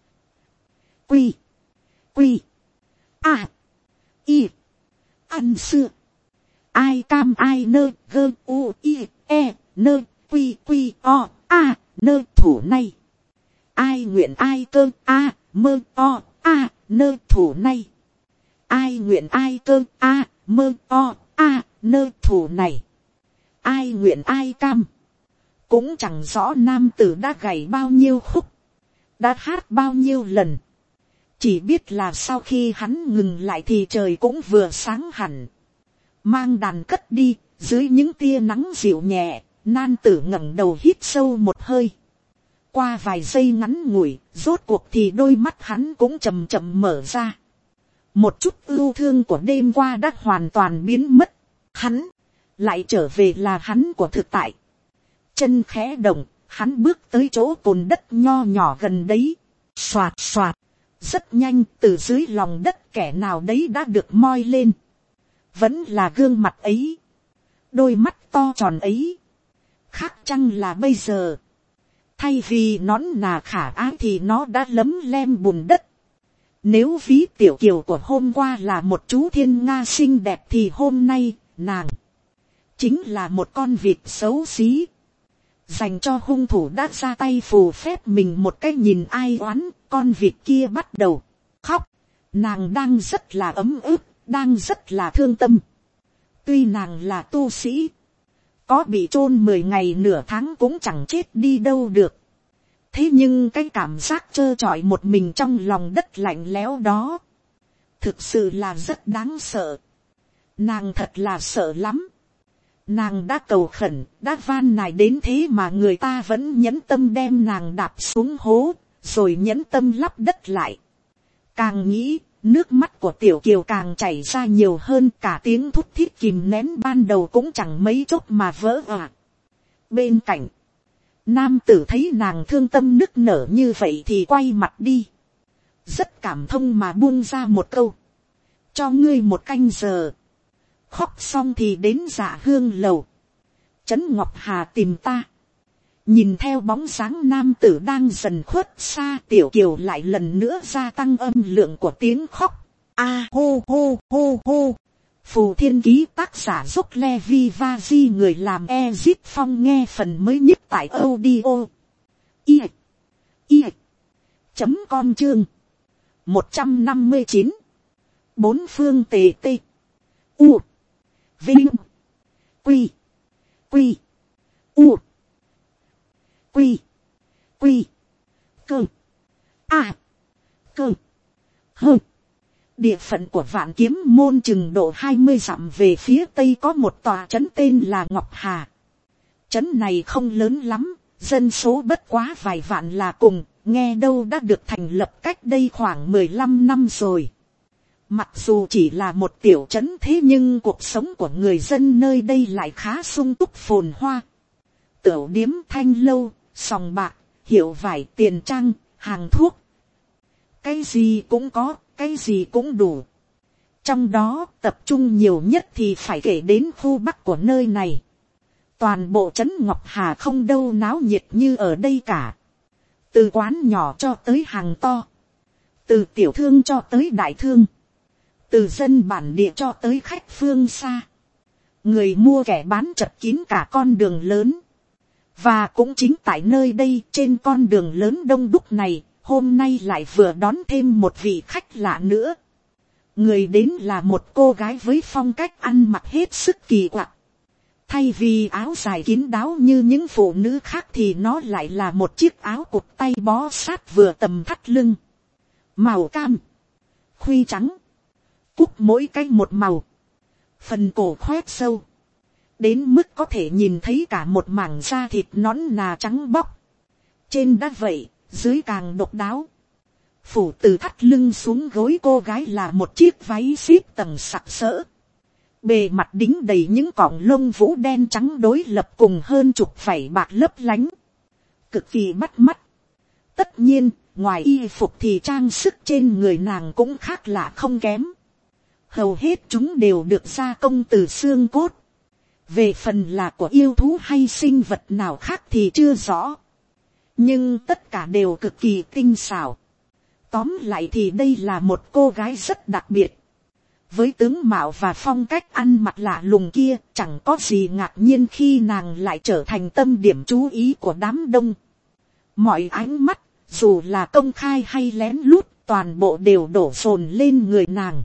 Quy. Quy. A. Y. Ăn xưa. Ai cam ai nơ gơ u i e nơ quy quy o a nơ thủ này. Ai nguyện ai cơ a mơ o a nơ thủ này. Ai nguyện ai cơ a mơ o a nơ thủ này. Ai nguyện ai cam. Cũng chẳng rõ nam tử đã gảy bao nhiêu khúc. Đã hát bao nhiêu lần. Chỉ biết là sau khi hắn ngừng lại thì trời cũng vừa sáng hẳn. Mang đàn cất đi, dưới những tia nắng dịu nhẹ, nam tử ngẩng đầu hít sâu một hơi. Qua vài giây ngắn ngủi, rốt cuộc thì đôi mắt hắn cũng chậm chậm mở ra. Một chút ưu thương của đêm qua đã hoàn toàn biến mất. Hắn lại trở về là hắn của thực tại. Chân khẽ động, hắn bước tới chỗ cồn đất nho nhỏ gần đấy. Xoạt xoạt. Rất nhanh từ dưới lòng đất kẻ nào đấy đã được moi lên. Vẫn là gương mặt ấy. Đôi mắt to tròn ấy. Khác chăng là bây giờ. Thay vì nón nà khả ái thì nó đã lấm lem bùn đất. Nếu ví tiểu kiều của hôm qua là một chú thiên nga xinh đẹp thì hôm nay nàng chính là một con vịt xấu xí. Dành cho hung thủ đã ra tay phù phép mình một cái nhìn ai oán, con vịt kia bắt đầu khóc. Nàng đang rất là ấm ức, đang rất là thương tâm. Tuy nàng là tu sĩ, có bị chôn mười ngày nửa tháng cũng chẳng chết đi đâu được. Thế nhưng cái cảm giác trơ trọi một mình trong lòng đất lạnh lẽo đó, thực sự là rất đáng sợ. Nàng thật là sợ lắm. Nàng đã cầu khẩn, đã van nài đến thế mà người ta vẫn nhẫn tâm đem nàng đạp xuống hố, rồi nhẫn tâm lắp đất lại. Càng nghĩ, nước mắt của tiểu kiều càng chảy ra nhiều hơn, cả tiếng thút thít kìm nén ban đầu cũng chẳng mấy chốc mà vỡ òa. Bên cạnh, nam tử thấy nàng thương tâm nức nở như vậy thì quay mặt đi. Rất cảm thông mà buông ra một câu. Cho ngươi một canh giờ. Khóc xong thì đến Dạ Hương lầu. Trấn Ngọc Hà tìm ta. Nhìn theo bóng dáng nam tử đang dần khuất xa, tiểu kiều lại lần nữa gia tăng âm lượng của tiếng khóc. A hô hô hô hô. Phù Thiên Ký tác giả Dốc Levi Vaji, người làm Ezip Phong, nghe phần mới nhất tại audio i i chấm com chương một trăm năm mươi chín. Bốn phương tề tê. U. Vinh. Quy. Quy. U. Quy. Quy. Cơ. A. Cơ. Hơ. Địa phận của Vạn Kiếm Môn chừng độ hai mươi dặm về phía tây có một tòa trấn tên là Ngọc Hà. Trấn này không lớn lắm, dân số bất quá vài vạn là cùng, nghe đâu đã được thành lập cách đây khoảng mười lăm năm rồi. Mặc dù chỉ là một tiểu trấn thế nhưng cuộc sống của người dân nơi đây lại khá sung túc phồn hoa. Tửu điếm, thanh lâu, sòng bạc, hiệu vải, tiền trang, hàng thuốc. Cái gì cũng có, cái gì cũng đủ. Trong đó tập trung nhiều nhất thì phải kể đến khu bắc của nơi này. Toàn bộ trấn Ngọc Hà không đâu náo nhiệt như ở đây cả. Từ quán nhỏ cho tới hàng to. Từ tiểu thương cho tới đại thương. Từ dân bản địa cho tới khách phương xa. Người mua kẻ bán chật kín cả con đường lớn. Và cũng chính tại nơi đây, trên con đường lớn đông đúc này, hôm nay lại vừa đón thêm một vị khách lạ nữa. Người đến là một cô gái với phong cách ăn mặc hết sức kỳ quặc. Thay vì áo dài kín đáo như những phụ nữ khác thì nó lại là một chiếc áo cụt tay bó sát vừa tầm thắt lưng. Màu cam, khuy trắng, cúc mỗi cái một màu. Phần cổ khoét sâu. Đến mức có thể nhìn thấy cả một mảng da thịt nõn nà trắng bóc. Trên đã vậy, dưới càng độc đáo. Phủ từ thắt lưng xuống gối cô gái là một chiếc váy xíp tầng sặc sỡ. Bề mặt đính đầy những cọng lông vũ đen trắng đối lập cùng hơn chục vảy bạc lấp lánh. Cực kỳ bắt mắt. Tất nhiên, ngoài y phục thì trang sức trên người nàng cũng khác lạ không kém. Hầu hết chúng đều được gia công từ xương cốt. Về phần là của yêu thú hay sinh vật nào khác thì chưa rõ. Nhưng tất cả đều cực kỳ tinh xảo. Tóm lại thì đây là một cô gái rất đặc biệt. Với tướng mạo và phong cách ăn mặc lạ lùng kia, chẳng có gì ngạc nhiên khi nàng lại trở thành tâm điểm chú ý của đám đông. Mọi ánh mắt, dù là công khai hay lén lút, toàn bộ đều đổ dồn lên người nàng.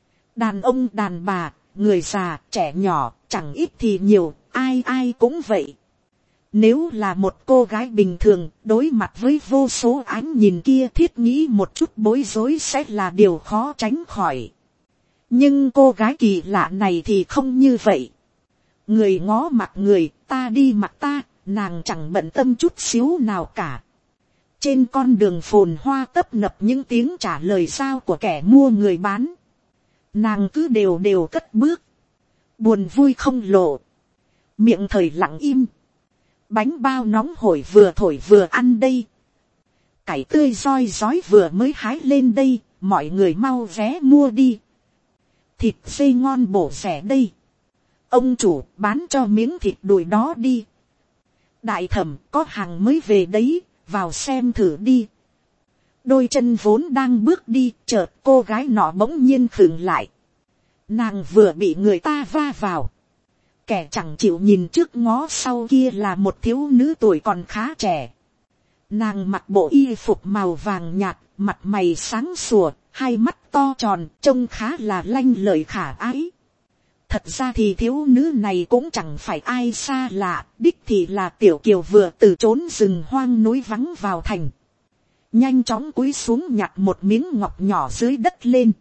Đàn ông đàn bà, người già, trẻ nhỏ, chẳng ít thì nhiều, ai ai cũng vậy. Nếu là một cô gái bình thường, đối mặt với vô số ánh nhìn kia thiết nghĩ một chút bối rối sẽ là điều khó tránh khỏi. Nhưng cô gái kỳ lạ này thì không như vậy. Người ngó mặt người, ta đi mặt ta, nàng chẳng bận tâm chút xíu nào cả. Trên con đường phồn hoa tấp nập những tiếng trả lời sao của kẻ mua người bán. Nàng cứ đều đều cất bước. Buồn vui không lộ. Miệng thời lặng im. Bánh bao nóng hổi vừa thổi vừa ăn đây. Cải tươi roi rói vừa mới hái lên đây. Mọi người mau vé mua đi. Thịt dê ngon bổ rẻ đây. Ông chủ bán cho miếng thịt đùi đó đi. Đại thẩm có hàng mới về đấy. Vào xem thử đi. Đôi chân vốn đang bước đi. Chợt cô gái nọ bỗng nhiên khựng lại. Nàng vừa bị người ta va vào. Kẻ chẳng chịu nhìn trước ngó sau kia là một thiếu nữ tuổi còn khá trẻ. Nàng mặc bộ y phục màu vàng nhạt, mặt mày sáng sủa, hai mắt to tròn, trông khá là lanh lợi khả ái. Thật ra thì thiếu nữ này cũng chẳng phải ai xa lạ, đích thì là Tiểu Kiều vừa từ trốn rừng hoang núi vắng vào thành. Nhanh chóng cúi xuống nhặt một miếng ngọc nhỏ dưới đất lên.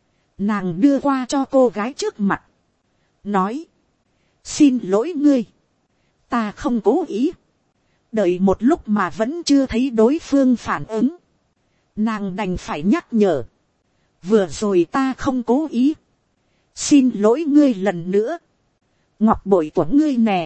Nàng đưa qua cho cô gái trước mặt. Nói. Xin lỗi ngươi. Ta không cố ý. Đợi một lúc mà vẫn chưa thấy đối phương phản ứng. Nàng đành phải nhắc nhở. Vừa rồi ta không cố ý. Xin lỗi ngươi lần nữa. Ngọc bội của ngươi nè.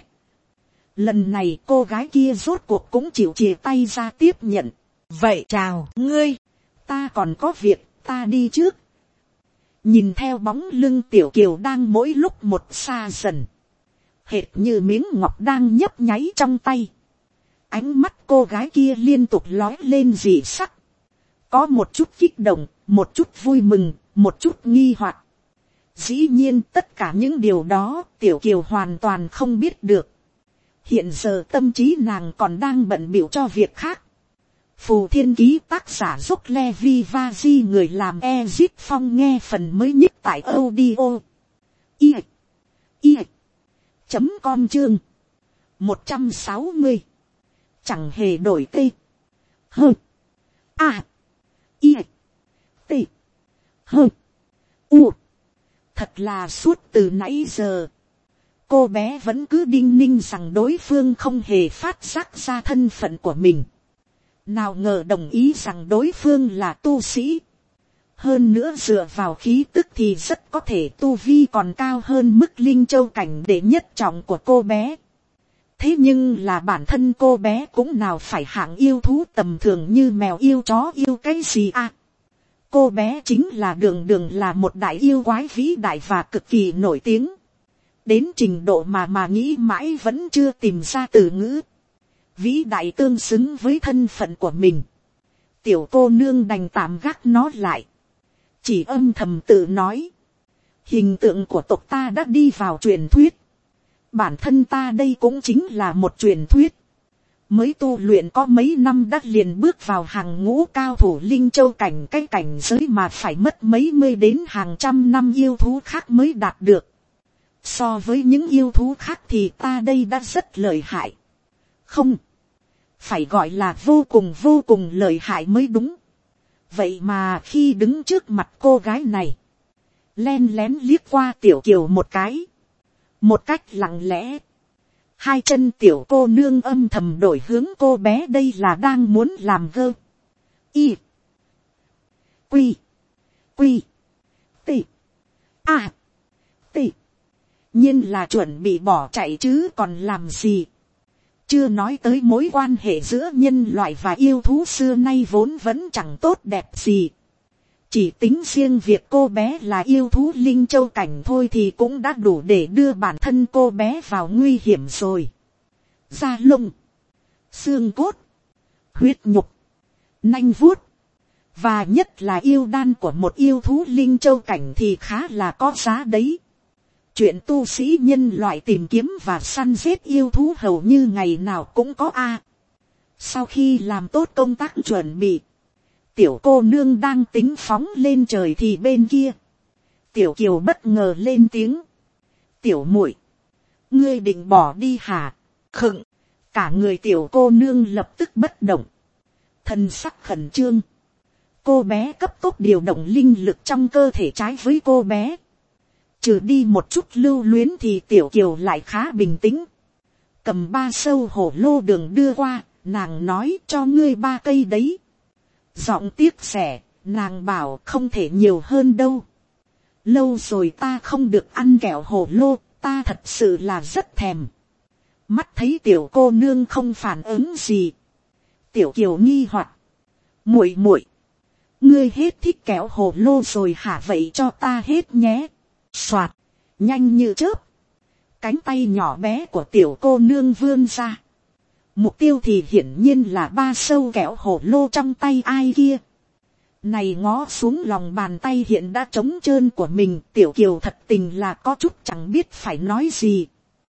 Lần này cô gái kia rốt cuộc cũng chịu chìa tay ra tiếp nhận. Vậy chào ngươi. Ta còn có việc, ta đi trước. Nhìn theo bóng lưng Tiểu Kiều đang mỗi lúc một xa dần. Hệt như miếng ngọc đang nhấp nháy trong tay. Ánh mắt cô gái kia liên tục lói lên dị sắc. Có một chút kích động, một chút vui mừng, một chút nghi hoặc. Dĩ nhiên tất cả những điều đó Tiểu Kiều hoàn toàn không biết được. Hiện giờ tâm trí nàng còn đang bận bịu cho việc khác. Phù Thiên Ký tác giả Dốc Levi Vaji người làm Ezip Phong nghe phần mới nhất tại audio. I. I. Chấm com chương. một trăm sáu mươi. Chẳng hề đổi tê. Hơ. A. I. T. Hơ. U. Thật là suốt từ nãy giờ. Cô bé vẫn cứ đinh ninh rằng đối phương không hề phát giác ra thân phận của mình. Nào ngờ đồng ý rằng đối phương là tu sĩ. Hơn nữa dựa vào khí tức thì rất có thể tu vi còn cao hơn mức linh châu cảnh đệ nhất trọng của cô bé. Thế nhưng là bản thân cô bé cũng nào phải hạng yêu thú tầm thường như mèo yêu chó yêu cái gì à. cô bé chính là đường đường là một đại yêu quái vĩ đại và cực kỳ nổi tiếng. Đến trình độ mà mà nghĩ mãi vẫn chưa tìm ra từ ngữ. Vĩ đại tương xứng với thân phận của mình. Tiểu cô nương đành tạm gác nó lại. Chỉ âm thầm tự nói. Hình tượng của tộc ta đã đi vào truyền thuyết. Bản thân ta đây cũng chính là một truyền thuyết. Mới tu luyện có mấy năm đã liền bước vào hàng ngũ cao thủ linh châu cảnh, cái cảnh giới mà phải mất mấy mươi đến hàng trăm năm yêu thú khác mới đạt được. So với những yêu thú khác thì ta đây đã rất lợi hại. Không, phải gọi là vô cùng vô cùng lợi hại mới đúng. Vậy mà khi đứng trước mặt cô gái này, len lén liếc qua Tiểu Kiều một cái, một cách lặng lẽ, hai chân tiểu cô nương âm thầm đổi hướng cô bé, đây là đang muốn làm gơ. Y. Quy. Quy. T. A. T. nhiên là chuẩn bị bỏ chạy chứ còn làm gì. Chưa nói tới mối quan hệ giữa nhân loại và yêu thú xưa nay vốn vẫn chẳng tốt đẹp gì. Chỉ tính riêng việc cô bé là yêu thú linh châu cảnh thôi thì cũng đã đủ để đưa bản thân cô bé vào nguy hiểm rồi. Da lông, xương cốt, huyết nhục, nanh vuốt, và nhất là yêu đan của một yêu thú linh châu cảnh thì khá là có giá đấy. Chuyện tu sĩ nhân loại tìm kiếm và săn giết yêu thú hầu như ngày nào cũng có a. Sau khi làm tốt công tác chuẩn bị, tiểu cô nương đang tính phóng lên trời thì bên kia, Tiểu Kiều bất ngờ lên tiếng. Tiểu muội, ngươi định bỏ đi hả? Khựng, cả người tiểu cô nương lập tức bất động, thân sắc khẩn trương. Cô bé cấp tốc điều động linh lực trong cơ thể. Trái với cô bé, trừ đi một chút lưu luyến thì Tiểu Kiều lại khá bình tĩnh. Cầm ba sâu hổ lô đường đưa qua, nàng nói cho ngươi ba cây đấy. Giọng tiếc rẻ, nàng bảo không thể nhiều hơn đâu. Lâu rồi ta không được ăn kẹo hổ lô, ta thật sự là rất thèm. Mắt thấy tiểu cô nương không phản ứng gì, Tiểu Kiều nghi hoặc. Muội muội, ngươi hết thích kẹo hổ lô rồi hả? Vậy cho ta hết nhé. Soạt, nhanh như chớp, cánh tay nhỏ bé của tiểu cô nương vươn ra. Mục tiêu thì hiển nhiên là ba sâu kẹo hổ lô trong tay ai kia. Này ngó xuống lòng bàn tay hiện đã trống trơn của mình, Tiểu Kiều thật tình là có chút chẳng biết phải nói gì.